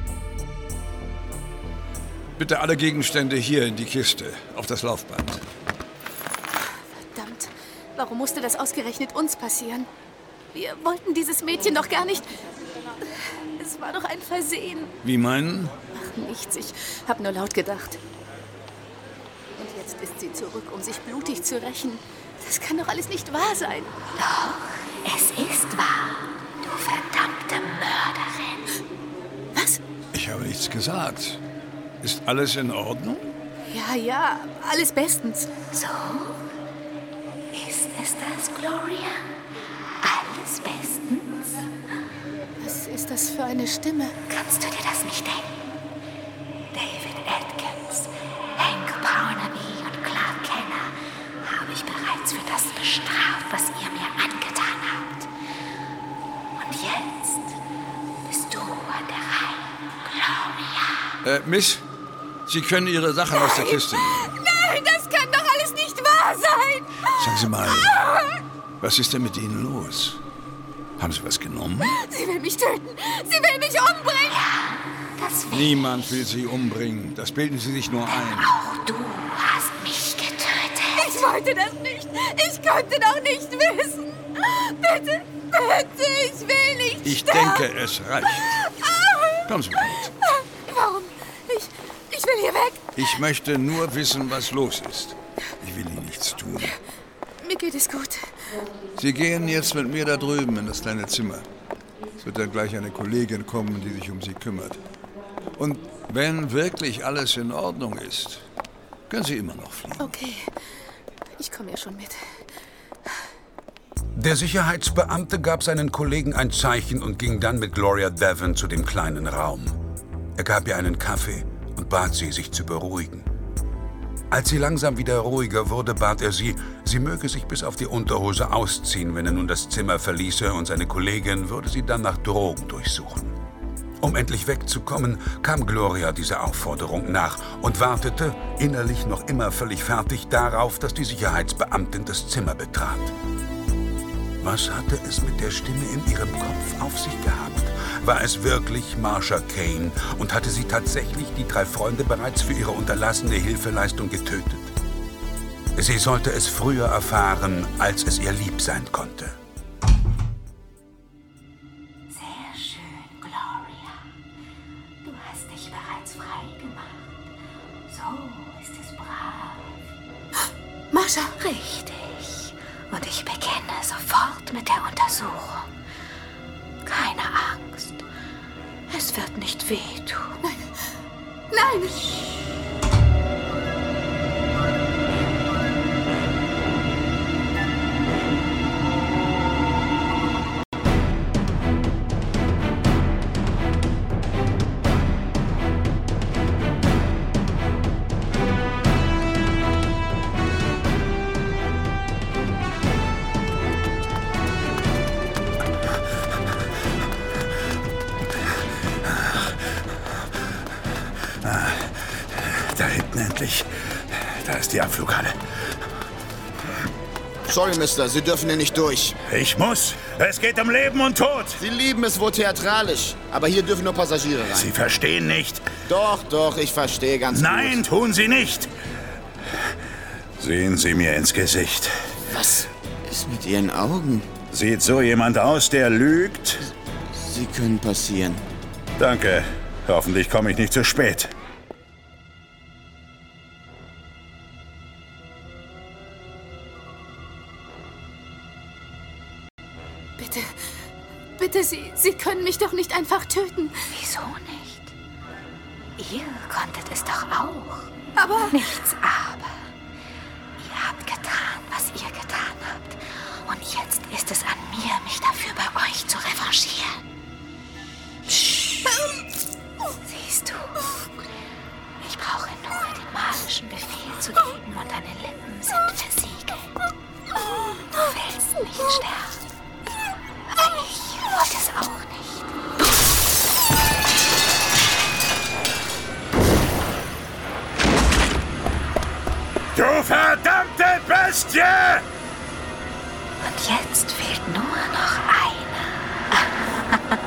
Bitte alle Gegenstände hier in die Kiste, auf das Laufband. Verdammt, warum musste das ausgerechnet uns passieren? Wir wollten dieses Mädchen doch gar nicht... Es war doch ein Versehen. Wie meinen? Ach, nichts. Ich hab nur laut gedacht. Und jetzt ist sie zurück, um sich blutig zu rächen. Das kann doch alles nicht wahr sein. Doch, es ist wahr, du verdammte Mörderin. Was? Ich habe nichts gesagt. Ist alles in Ordnung? Ja, ja, alles bestens. So? Ist es das, Gloria? Alles bestens? Was ist das für eine Stimme? Kannst du dir das nicht denken? David Atkins, Hank Parnaby und Clark Kenner habe ich bereits für das bestraft, was ihr mir angetan habt. Und jetzt bist du an der Reihe, Gloria. Äh, Miss, Sie können Ihre Sachen aus der Kiste nehmen. Nein, das kann doch alles nicht wahr sein. Sagen Sie mal, was ist denn mit Ihnen los? Haben Sie was genommen? Sie will mich töten. Sie will mich umbringen. Ja, das will Niemand will Sie umbringen. Das bilden Sie sich nur ein. Auch du hast mich getötet. Ich wollte das nicht. Ich konnte doch nicht wissen. Bitte, bitte, ich will nicht Ich sterben. denke, es reicht. Kommen Sie mit. Warum? Ich, ich will hier weg. Ich möchte nur wissen, was los ist. Ich will Ihnen nichts tun. Mir geht es gut. Sie gehen jetzt mit mir da drüben in das kleine Zimmer. Es wird dann gleich eine Kollegin kommen, die sich um Sie kümmert. Und wenn wirklich alles in Ordnung ist, können Sie immer noch fliegen. Okay, ich komme ja schon mit. Der Sicherheitsbeamte gab seinen Kollegen ein Zeichen und ging dann mit Gloria Devon zu dem kleinen Raum. Er gab ihr einen Kaffee und bat sie, sich zu beruhigen. Als sie langsam wieder ruhiger wurde, bat er sie, sie möge sich bis auf die Unterhose ausziehen, wenn er nun das Zimmer verließe, und seine Kollegin würde sie dann nach Drogen durchsuchen. Um endlich wegzukommen, kam Gloria dieser Aufforderung nach und wartete, innerlich noch immer völlig fertig, darauf, dass die Sicherheitsbeamtin das Zimmer betrat. Was hatte es mit der Stimme in ihrem Kopf auf sich gehabt? War es wirklich Marsha Kane und hatte sie tatsächlich die drei Freunde bereits für ihre unterlassene Hilfeleistung getötet? Sie sollte es früher erfahren, als es ihr lieb sein konnte. Sehr schön, Gloria. Du hast dich bereits frei gemacht. So ist es brav. Marsha! Richtig. Und ich beginne sofort mit der Untersuchung. Keine Angst. Es wird nicht wehtun. Nein. Nein! Da ist die Abflughalle. Sorry, Mister, Sie dürfen hier nicht durch. Ich muss. Es geht um Leben und Tod. Sie lieben es wohl theatralisch, aber hier dürfen nur Passagiere rein. Sie verstehen nicht. Doch, doch, ich verstehe ganz gut. Nein, tun Sie nicht. Sehen Sie mir ins Gesicht. Was ist mit Ihren Augen? Sieht so jemand aus, der lügt? Sie können passieren. Danke. Hoffentlich komme ich nicht zu spät. Bitte, bitte, Sie, Sie können mich doch nicht einfach töten. Wieso nicht? Ihr konntet es doch auch. Aber... Nichts aber. Ihr habt getan, was ihr getan habt. Und jetzt ist es an mir, mich dafür bei euch zu revanchieren. Psst. Siehst du, ich brauche nur den magischen Befehl zu geben und deine Lippen sind versiegelt. Du willst nicht sterben, aber ich wollte es auch nicht. Du verdammte Bestie! Und jetzt fehlt nur noch einer.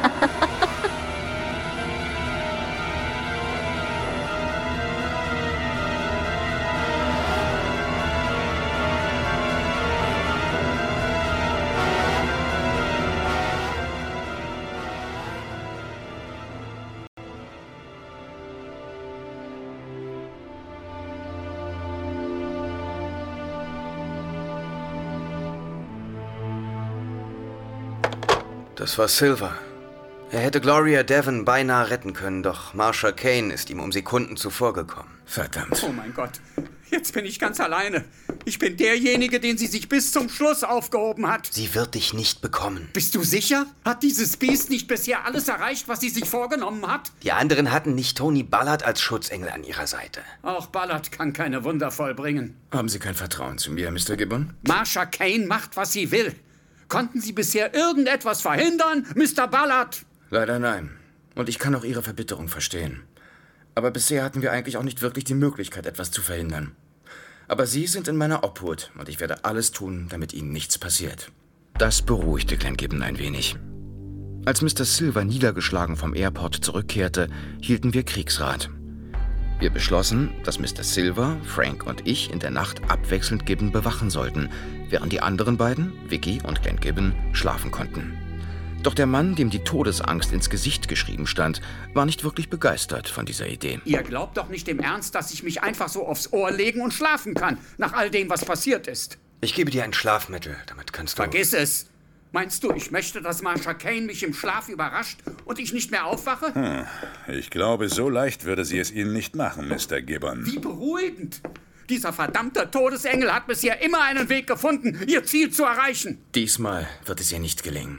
Das war Silver. Er hätte Gloria Devon beinahe retten können, doch Marsha Kane ist ihm um Sekunden zuvor gekommen. Verdammt. Oh mein Gott, jetzt bin ich ganz alleine. Ich bin derjenige, den sie sich bis zum Schluss aufgehoben hat. Sie wird dich nicht bekommen. Bist du sicher? Hat dieses Biest nicht bisher alles erreicht, was sie sich vorgenommen hat? Die anderen hatten nicht Tony Ballard als Schutzengel an ihrer Seite. Auch Ballard kann keine Wunder vollbringen. Haben Sie kein Vertrauen zu mir, Mister Gibbon? Marsha Kane macht, was sie will. Konnten Sie bisher irgendetwas verhindern, Mister Ballard? Leider nein. Und ich kann auch Ihre Verbitterung verstehen. Aber bisher hatten wir eigentlich auch nicht wirklich die Möglichkeit, etwas zu verhindern. Aber Sie sind in meiner Obhut und ich werde alles tun, damit Ihnen nichts passiert. Das beruhigte Glenn Gibbon ein wenig. Als Mister Silver niedergeschlagen vom Airport zurückkehrte, hielten wir Kriegsrat. Wir beschlossen, dass Mister Silver, Frank und ich in der Nacht abwechselnd Gibbon bewachen sollten, während die anderen beiden, Vicky und Glenn Gibbon, schlafen konnten. Doch der Mann, dem die Todesangst ins Gesicht geschrieben stand, war nicht wirklich begeistert von dieser Idee. Ihr glaubt doch nicht im Ernst, dass ich mich einfach so aufs Ohr legen und schlafen kann, nach all dem, was passiert ist. Ich gebe dir ein Schlafmittel, damit kannst du... Vergiss es! Meinst du, ich möchte, dass Marsha Kane mich im Schlaf überrascht und ich nicht mehr aufwache? Hm. Ich glaube, so leicht würde sie es Ihnen nicht machen, Mister Gibbon. Wie beruhigend! Dieser verdammte Todesengel hat bisher immer einen Weg gefunden, ihr Ziel zu erreichen. Diesmal wird es ihr nicht gelingen.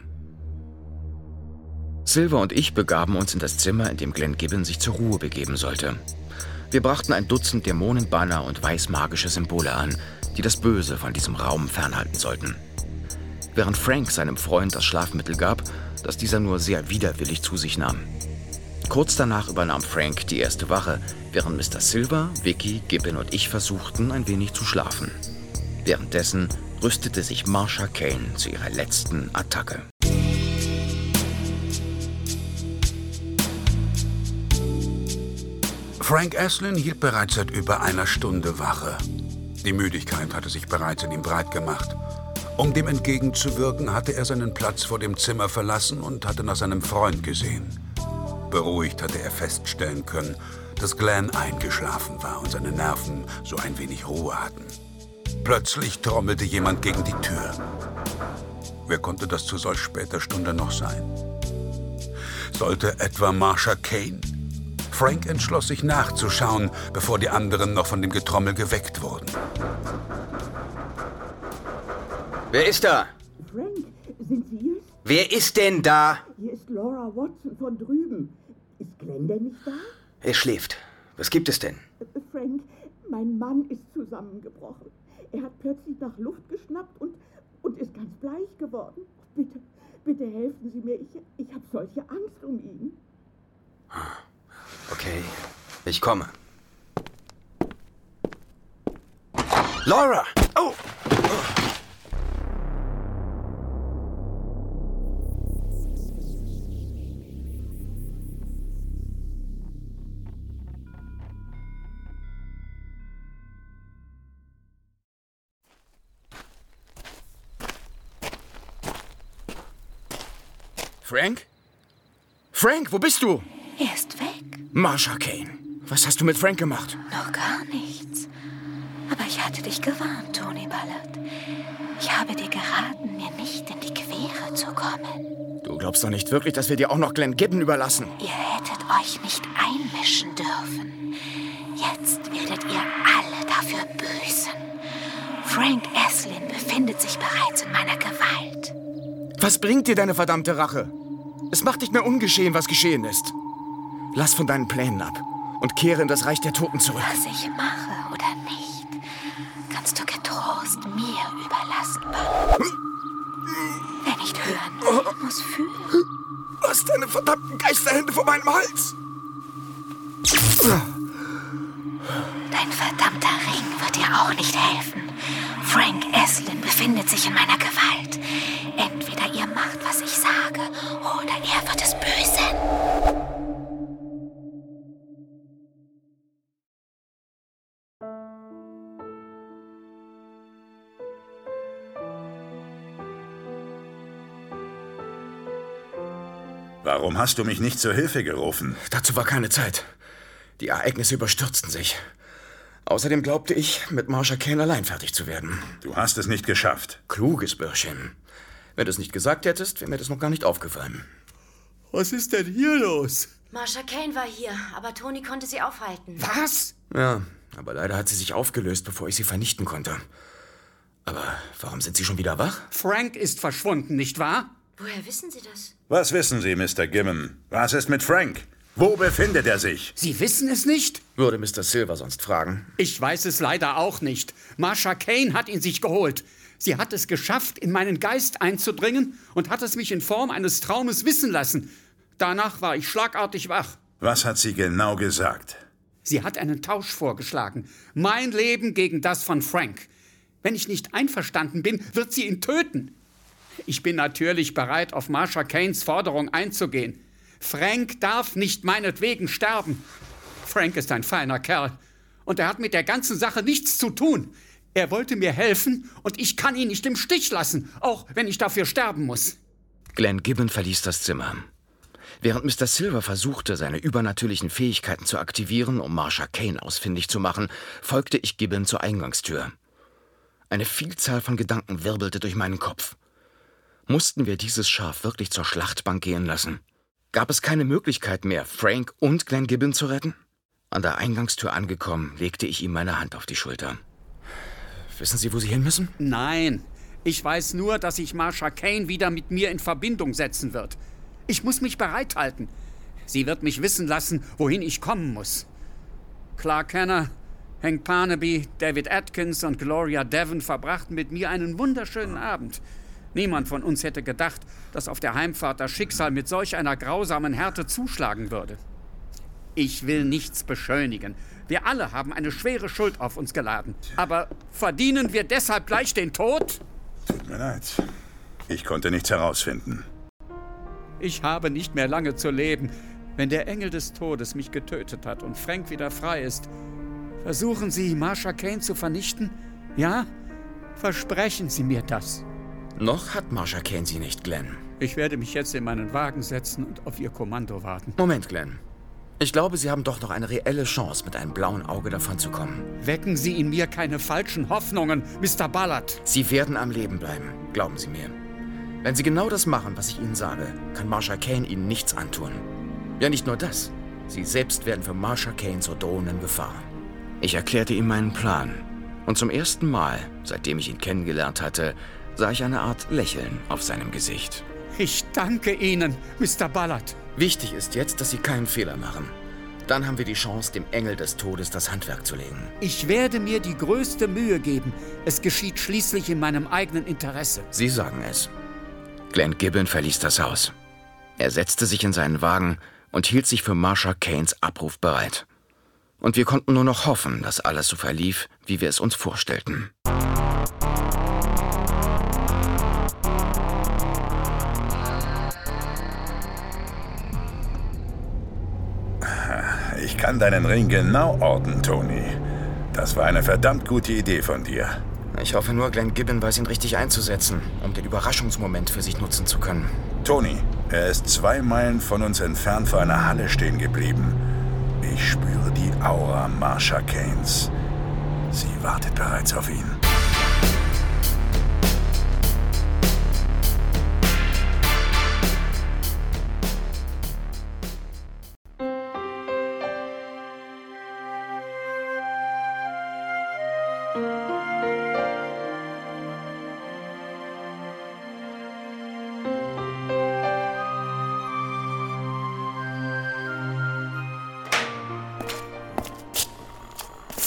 Silver und ich begaben uns in das Zimmer, in dem Glenn Gibbon sich zur Ruhe begeben sollte. Wir brachten ein Dutzend Dämonenbanner und weißmagische Symbole an, die das Böse von diesem Raum fernhalten sollten. Während Frank seinem Freund das Schlafmittel gab, das dieser nur sehr widerwillig zu sich nahm. Kurz danach übernahm Frank die erste Wache, während Mister Silver, Vicky, Gibbon und ich versuchten, ein wenig zu schlafen. Währenddessen rüstete sich Marsha Kane zu ihrer letzten Attacke. Frank Asselin hielt bereits seit über einer Stunde Wache. Die Müdigkeit hatte sich bereits in ihm breit gemacht. Um dem entgegenzuwirken, hatte er seinen Platz vor dem Zimmer verlassen und hatte nach seinem Freund gesehen. Beruhigt hatte er feststellen können, dass Glenn eingeschlafen war und seine Nerven so ein wenig Ruhe hatten. Plötzlich trommelte jemand gegen die Tür. Wer konnte das zu solch später Stunde noch sein? Sollte etwa Marsha Kane? Frank entschloss sich nachzuschauen, bevor die anderen noch von dem Getrommel geweckt wurden. Wer ist da? Frank, sind Sie es? Wer ist denn da? Hier ist Laura Watson von drüben. Ist Glenn denn nicht da? Er schläft. Was gibt es denn? Frank, mein Mann ist zusammengebrochen. Er hat plötzlich nach Luft geschnappt und, und ist ganz bleich geworden. Bitte, bitte helfen Sie mir. Ich, ich habe solche Angst um ihn. Okay, ich komme. Laura! Oh! Frank? Frank, wo bist du? Er ist weg. Marsha Kane, was hast du mit Frank gemacht? Noch gar nichts. Aber ich hatte dich gewarnt, Tony Ballard. Ich habe dir geraten, mir nicht in die Quere zu kommen. Du glaubst doch nicht wirklich, dass wir dir auch noch Glenn Gibbon überlassen? Ihr hättet euch nicht einmischen dürfen. Jetzt werdet ihr alle dafür büßen. Frank Eslin befindet sich bereits in meiner Gewalt. Was bringt dir deine verdammte Rache? Es macht nicht mehr ungeschehen, was geschehen ist. Lass von deinen Plänen ab und kehre in das Reich der Toten zurück. Was ich mache oder nicht, kannst du getrost mir überlassen, Bob. Wer nicht hören will, muss fühlen. Lass deine verdammten Geisterhände vor meinem Hals! Dein verdammter Ring wird dir auch nicht helfen. Frank Eslin befindet sich in meiner Gewalt. Entweder ihr macht, was ich sage, oder er wird es büßen. Warum hast du mich nicht zur Hilfe gerufen? Dazu war keine Zeit. Die Ereignisse überstürzten sich. Außerdem glaubte ich, mit Marsha Kane allein fertig zu werden. Du hast es nicht geschafft. Kluges Bürschchen. Wenn du es nicht gesagt hättest, wäre mir das noch gar nicht aufgefallen. Was ist denn hier los? Marsha Kane war hier, aber Toni konnte sie aufhalten. Was? Ja, aber leider hat sie sich aufgelöst, bevor ich sie vernichten konnte. Aber warum sind Sie schon wieder wach? Frank ist verschwunden, nicht wahr? Woher wissen Sie das? Was wissen Sie, Mister Gibbon? Was ist mit Frank? Wo befindet er sich? Sie wissen es nicht? Würde Mister Silver sonst fragen. Ich weiß es leider auch nicht. Marsha Kane hat ihn sich geholt. Sie hat es geschafft, in meinen Geist einzudringen und hat es mich in Form eines Traumes wissen lassen. Danach war ich schlagartig wach. Was hat sie genau gesagt? Sie hat einen Tausch vorgeschlagen. Mein Leben gegen das von Frank. Wenn ich nicht einverstanden bin, wird sie ihn töten. Ich bin natürlich bereit, auf Marsha Kanes Forderung einzugehen. Frank darf nicht meinetwegen sterben. Frank ist ein feiner Kerl. Und er hat mit der ganzen Sache nichts zu tun. Er wollte mir helfen und ich kann ihn nicht im Stich lassen, auch wenn ich dafür sterben muss. Glenn Gibbon verließ das Zimmer. Während Mister Silver versuchte, seine übernatürlichen Fähigkeiten zu aktivieren, um Marsha Kane ausfindig zu machen, folgte ich Gibbon zur Eingangstür. Eine Vielzahl von Gedanken wirbelte durch meinen Kopf. Mussten wir dieses Schaf wirklich zur Schlachtbank gehen lassen? Gab es keine Möglichkeit mehr, Frank und Glenn Gibbon zu retten? An der Eingangstür angekommen, legte ich ihm meine Hand auf die Schulter. Wissen Sie, wo Sie hin müssen? Nein, ich weiß nur, dass sich Marsha Kane wieder mit mir in Verbindung setzen wird. Ich muss mich bereithalten. Sie wird mich wissen lassen, wohin ich kommen muss. Clark Kenner, Hank Parnaby, David Atkins und Gloria Devon verbrachten mit mir einen wunderschönen Abend. Niemand von uns hätte gedacht, dass auf der Heimfahrt das Schicksal mit solch einer grausamen Härte zuschlagen würde. Ich will nichts beschönigen. Wir alle haben eine schwere Schuld auf uns geladen. Aber verdienen wir deshalb gleich den Tod? Tut mir leid. Ich konnte nichts herausfinden. Ich habe nicht mehr lange zu leben. Wenn der Engel des Todes mich getötet hat und Frank wieder frei ist, versuchen Sie, Marsha Kane zu vernichten? Ja? Versprechen Sie mir das. Noch hat Marsha Kane sie nicht, Glenn. Ich werde mich jetzt in meinen Wagen setzen und auf Ihr Kommando warten. Moment, Glenn. Ich glaube, Sie haben doch noch eine reelle Chance, mit einem blauen Auge davonzukommen. Wecken Sie in mir keine falschen Hoffnungen, Mister Ballard. Sie werden am Leben bleiben, glauben Sie mir. Wenn Sie genau das machen, was ich Ihnen sage, kann Marsha Kane Ihnen nichts antun. Ja, nicht nur das. Sie selbst werden für Marsha Kane zur drohenden Gefahr. Ich erklärte ihm meinen Plan. Und zum ersten Mal, seitdem ich ihn kennengelernt hatte, sah ich eine Art Lächeln auf seinem Gesicht. Ich danke Ihnen, Mister Ballard. Wichtig ist jetzt, dass Sie keinen Fehler machen. Dann haben wir die Chance, dem Engel des Todes das Handwerk zu legen. Ich werde mir die größte Mühe geben. Es geschieht schließlich in meinem eigenen Interesse. Sie sagen es. Glenn Gibbon verließ das Haus. Er setzte sich in seinen Wagen und hielt sich für Marsha Kanes Abruf bereit. Und wir konnten nur noch hoffen, dass alles so verlief, wie wir es uns vorstellten. Ich kann deinen Ring genau orten, Tony. Das war eine verdammt gute Idee von dir. Ich hoffe nur, Glenn Gibbon weiß ihn richtig einzusetzen, um den Überraschungsmoment für sich nutzen zu können. Tony, er ist zwei Meilen von uns entfernt vor einer Halle stehen geblieben. Ich spüre die Aura Marsha Kanes. Sie wartet bereits auf ihn.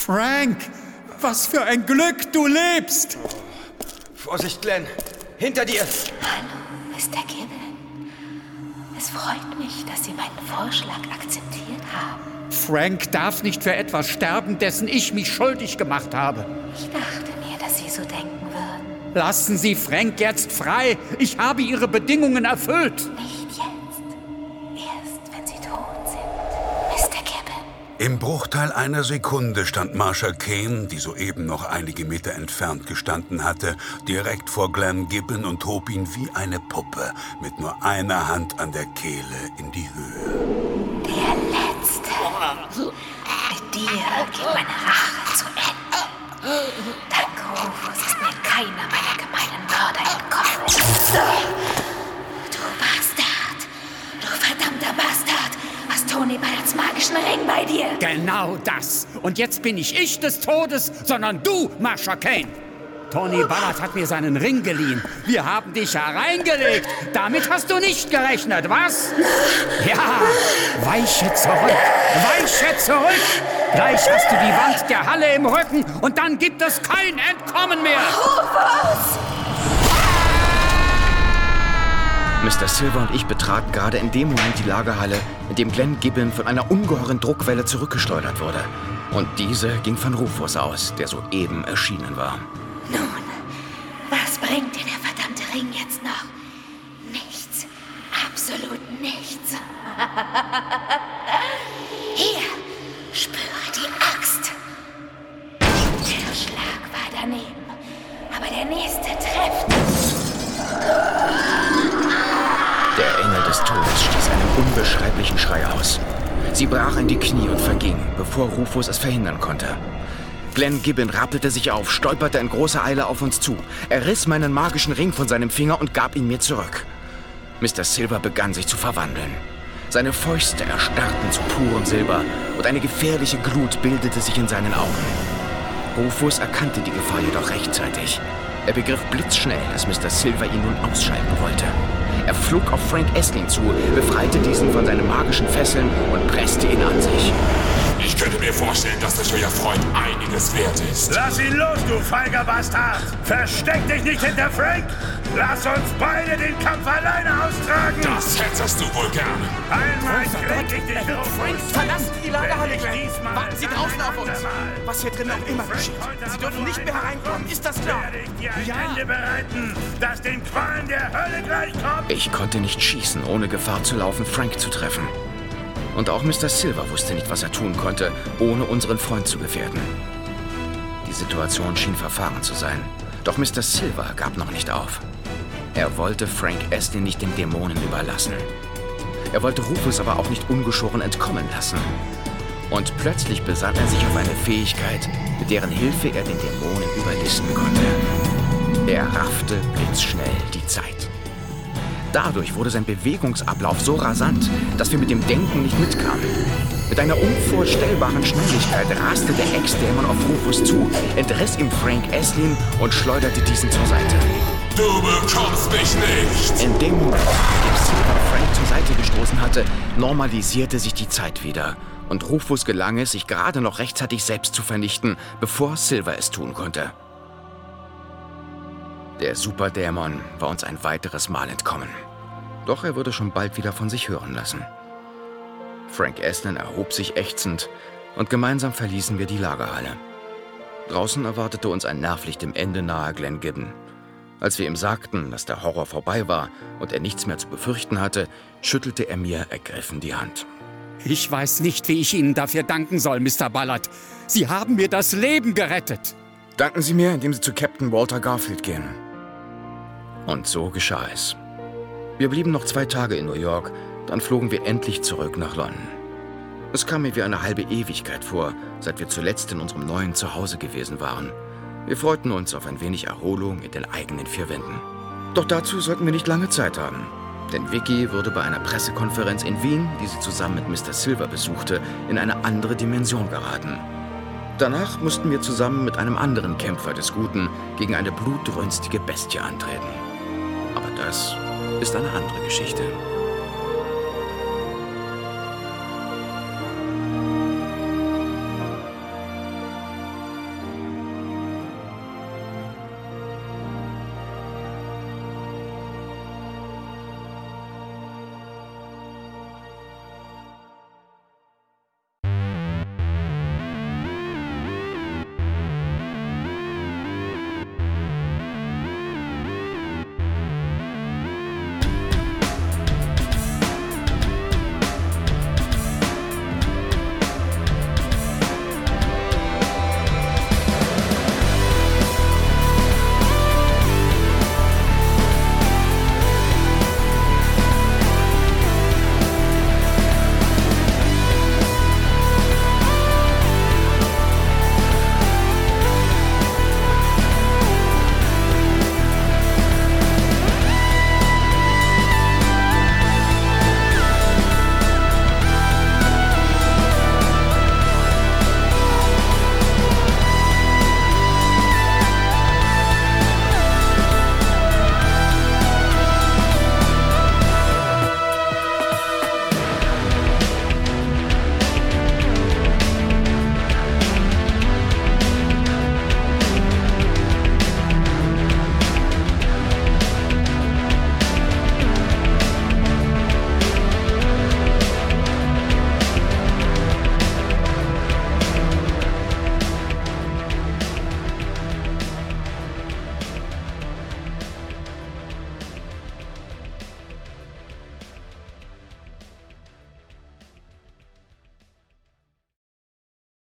Frank, was für ein Glück, du lebst! Vorsicht, Glenn! Hinter dir! Hallo, Mister Gibbon. Es freut mich, dass Sie meinen Vorschlag akzeptiert haben. Frank darf nicht für etwas sterben, dessen ich mich schuldig gemacht habe. Ich dachte mir, dass Sie so denken würden. Lassen Sie Frank jetzt frei. Ich habe Ihre Bedingungen erfüllt. Nicht jetzt. Erst, wenn Sie tot sind, Mister Gibbon. Im Bruchteil einer Sekunde stand Marsha Kane, die soeben noch einige Meter entfernt gestanden hatte, direkt vor Glenn Gibbon und hob ihn wie eine Puppe mit nur einer Hand an der Kehle in die Höhe. Der Letzte. Mit dir geht meine Rache zu Ende. Dank Rufus ist mir keiner meiner gemeinen Mörder entkommen. Du Bastard! Du verdammter Bastard! Hast Tony Ballards magischen Ring bei dir? Genau das. Und jetzt bin nicht ich des Todes, sondern du, Marsha Kane. Tony Ballard hat mir seinen Ring geliehen. Wir haben dich hereingelegt. Damit hast du nicht gerechnet, was? Ja, weiche zurück. Weiche zurück. Gleich hast du die Wand der Halle im Rücken und dann gibt es kein Entkommen mehr. Rufus! Mister Silver und ich betraten gerade in dem Moment die Lagerhalle, in dem Glenn Gibbon von einer ungeheuren Druckwelle zurückgeschleudert wurde. Und diese ging von Rufus aus, der soeben erschienen war. Nun, was bringt dir der verdammte Ring jetzt noch? Nichts. Absolut nichts. Hier, spüre die Axt. Der Schlag war daneben, aber der nächste trifft. Der Engel des Todes stieß einen unbeschreiblichen Schrei aus. Sie brach in die Knie und verging, bevor Rufus es verhindern konnte. Glenn Gibbon rappelte sich auf, stolperte in großer Eile auf uns zu. Er riss meinen magischen Ring von seinem Finger und gab ihn mir zurück. Mister Silver begann sich zu verwandeln. Seine Fäuste erstarrten zu purem Silber und eine gefährliche Glut bildete sich in seinen Augen. Rufus erkannte die Gefahr jedoch rechtzeitig. Er begriff blitzschnell, dass Mister Silver ihn nun ausschalten wollte. Er flog auf Frank Essling zu, befreite diesen von seinen magischen Fesseln und presste ihn an sich. Ich könnte mir vorstellen, dass das für Ihr Freund einiges wert ist. Lass ihn los, du feiger Bastard! Versteck dich nicht hinter Frank! Lass uns beide den Kampf alleine austragen! Das hättest du wohl gern. Einmal krieg ich dich los! Frank, verlassen Sie die Lagerhalle, Glenn! Warten Sie draußen auf uns! Was hier drin auch immer geschieht. Sie dürfen nicht mehr hereinkommen, ist das klar? Werde ich dir ein Ende bereiten, das den Qualen der Hölle gleichkommt! Ich konnte nicht schießen, ohne Gefahr zu laufen, Frank zu treffen. Und auch Mister Silver wusste nicht, was er tun konnte, ohne unseren Freund zu gefährden. Die Situation schien verfahren zu sein. Doch Mister Silver gab noch nicht auf. Er wollte Frank Essling nicht den Dämonen überlassen. Er wollte Rufus aber auch nicht ungeschoren entkommen lassen. Und plötzlich besann er sich auf eine Fähigkeit, mit deren Hilfe er den Dämonen überlisten konnte. Er raffte blitzschnell die Zeit. Dadurch wurde sein Bewegungsablauf so rasant, dass wir mit dem Denken nicht mitkamen. Mit einer unvorstellbaren Schnelligkeit raste der Ex-Dämon auf Rufus zu, entriss ihm Frank Essling und schleuderte diesen zur Seite. Du bekommst mich nicht! In dem Moment, in dem Silver Frank zur Seite gestoßen hatte, normalisierte sich die Zeit wieder. Und Rufus gelang es, sich gerade noch rechtzeitig selbst zu vernichten, bevor Silver es tun konnte. Der Superdämon war uns ein weiteres Mal entkommen. Doch er würde schon bald wieder von sich hören lassen. Frank Essling erhob sich ächzend und gemeinsam verließen wir die Lagerhalle. Draußen erwartete uns ein nervlich dem Ende nahe Glenn Gibbon. Als wir ihm sagten, dass der Horror vorbei war und er nichts mehr zu befürchten hatte, schüttelte er mir ergriffen die Hand. Ich weiß nicht, wie ich Ihnen dafür danken soll, Mister Ballard. Sie haben mir das Leben gerettet. Danken Sie mir, indem Sie zu Captain Walter Garfield gehen. Und so geschah es. Wir blieben noch zwei Tage in New York, dann flogen wir endlich zurück nach London. Es kam mir wie eine halbe Ewigkeit vor, seit wir zuletzt in unserem neuen Zuhause gewesen waren. Wir freuten uns auf ein wenig Erholung in den eigenen vier Wänden. Doch dazu sollten wir nicht lange Zeit haben. Denn Vicky würde bei einer Pressekonferenz in Wien, die sie zusammen mit Mister Silver besuchte, in eine andere Dimension geraten. Danach mussten wir zusammen mit einem anderen Kämpfer des Guten gegen eine blutrünstige Bestie antreten. Aber das ist eine andere Geschichte.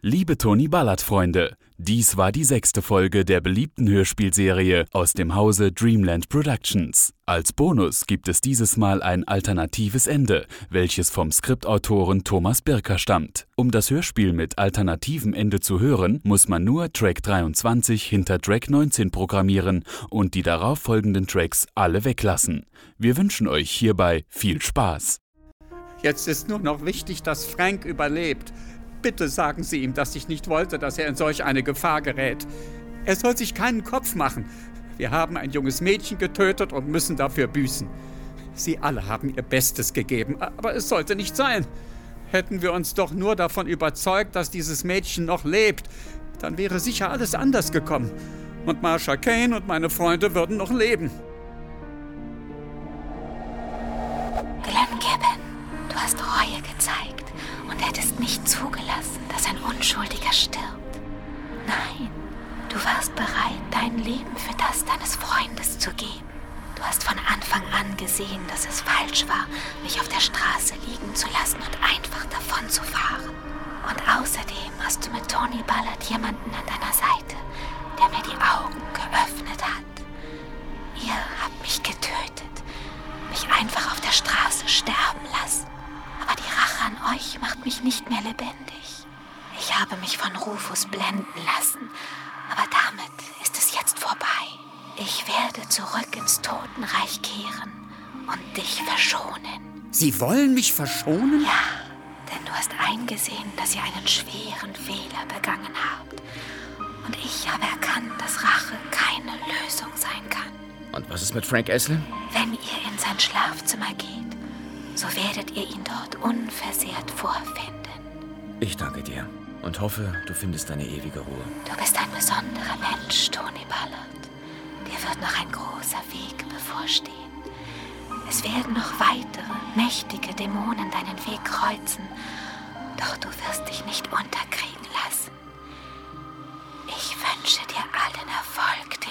Liebe Tony Ballard-Freunde, dies war die sechste Folge der beliebten Hörspielserie aus dem Hause Dreamland Productions. Als Bonus gibt es dieses Mal ein alternatives Ende, welches vom Skriptautoren Thomas Birker stammt. Um das Hörspiel mit alternativem Ende zu hören, muss man nur Track dreiundzwanzig hinter Track neunzehn programmieren und die darauf folgenden Tracks alle weglassen. Wir wünschen euch hierbei viel Spaß. Jetzt ist nur noch wichtig, dass Frank überlebt. Bitte sagen Sie ihm, dass ich nicht wollte, dass er in solch eine Gefahr gerät. Er soll sich keinen Kopf machen. Wir haben ein junges Mädchen getötet und müssen dafür büßen. Sie alle haben ihr Bestes gegeben, aber es sollte nicht sein. Hätten wir uns doch nur davon überzeugt, dass dieses Mädchen noch lebt, dann wäre sicher alles anders gekommen. Und Marsha Kane und meine Freunde würden noch leben. Glenn Gibbon, du hast Reue gezeigt und hättest nicht zugelassen, dass ein Unschuldiger stirbt. Nein, du warst bereit, dein Leben für das deines Freundes zu geben. Du hast von Anfang an gesehen, dass es falsch war, mich auf der Straße liegen zu lassen und einfach davon zu fahren. Und außerdem hast du mit Tony Ballard jemanden an deiner Seite, der mir die Augen geöffnet hat. Ihr habt mich getötet, mich einfach auf der Straße sterben lassen. Aber die Rache an euch macht mich nicht mehr lebendig. Ich habe mich von Rufus blenden lassen, aber damit ist es jetzt vorbei. Ich werde zurück ins Totenreich kehren und dich verschonen. Sie wollen mich verschonen? Ja, denn du hast eingesehen, dass ihr einen schweren Fehler begangen habt. Und ich habe erkannt, dass Rache keine Lösung sein kann. Und was ist mit Frank Esslin? Wenn ihr in sein Schlafzimmer geht, so werdet ihr ihn dort unversehrt vorfinden. Ich danke dir und hoffe, du findest deine ewige Ruhe. Du bist ein besonderer Mensch, Tony Ballard. Dir wird noch ein großer Weg bevorstehen. Es werden noch weitere, mächtige Dämonen deinen Weg kreuzen, doch du wirst dich nicht unterkriegen lassen. Ich wünsche dir allen Erfolg,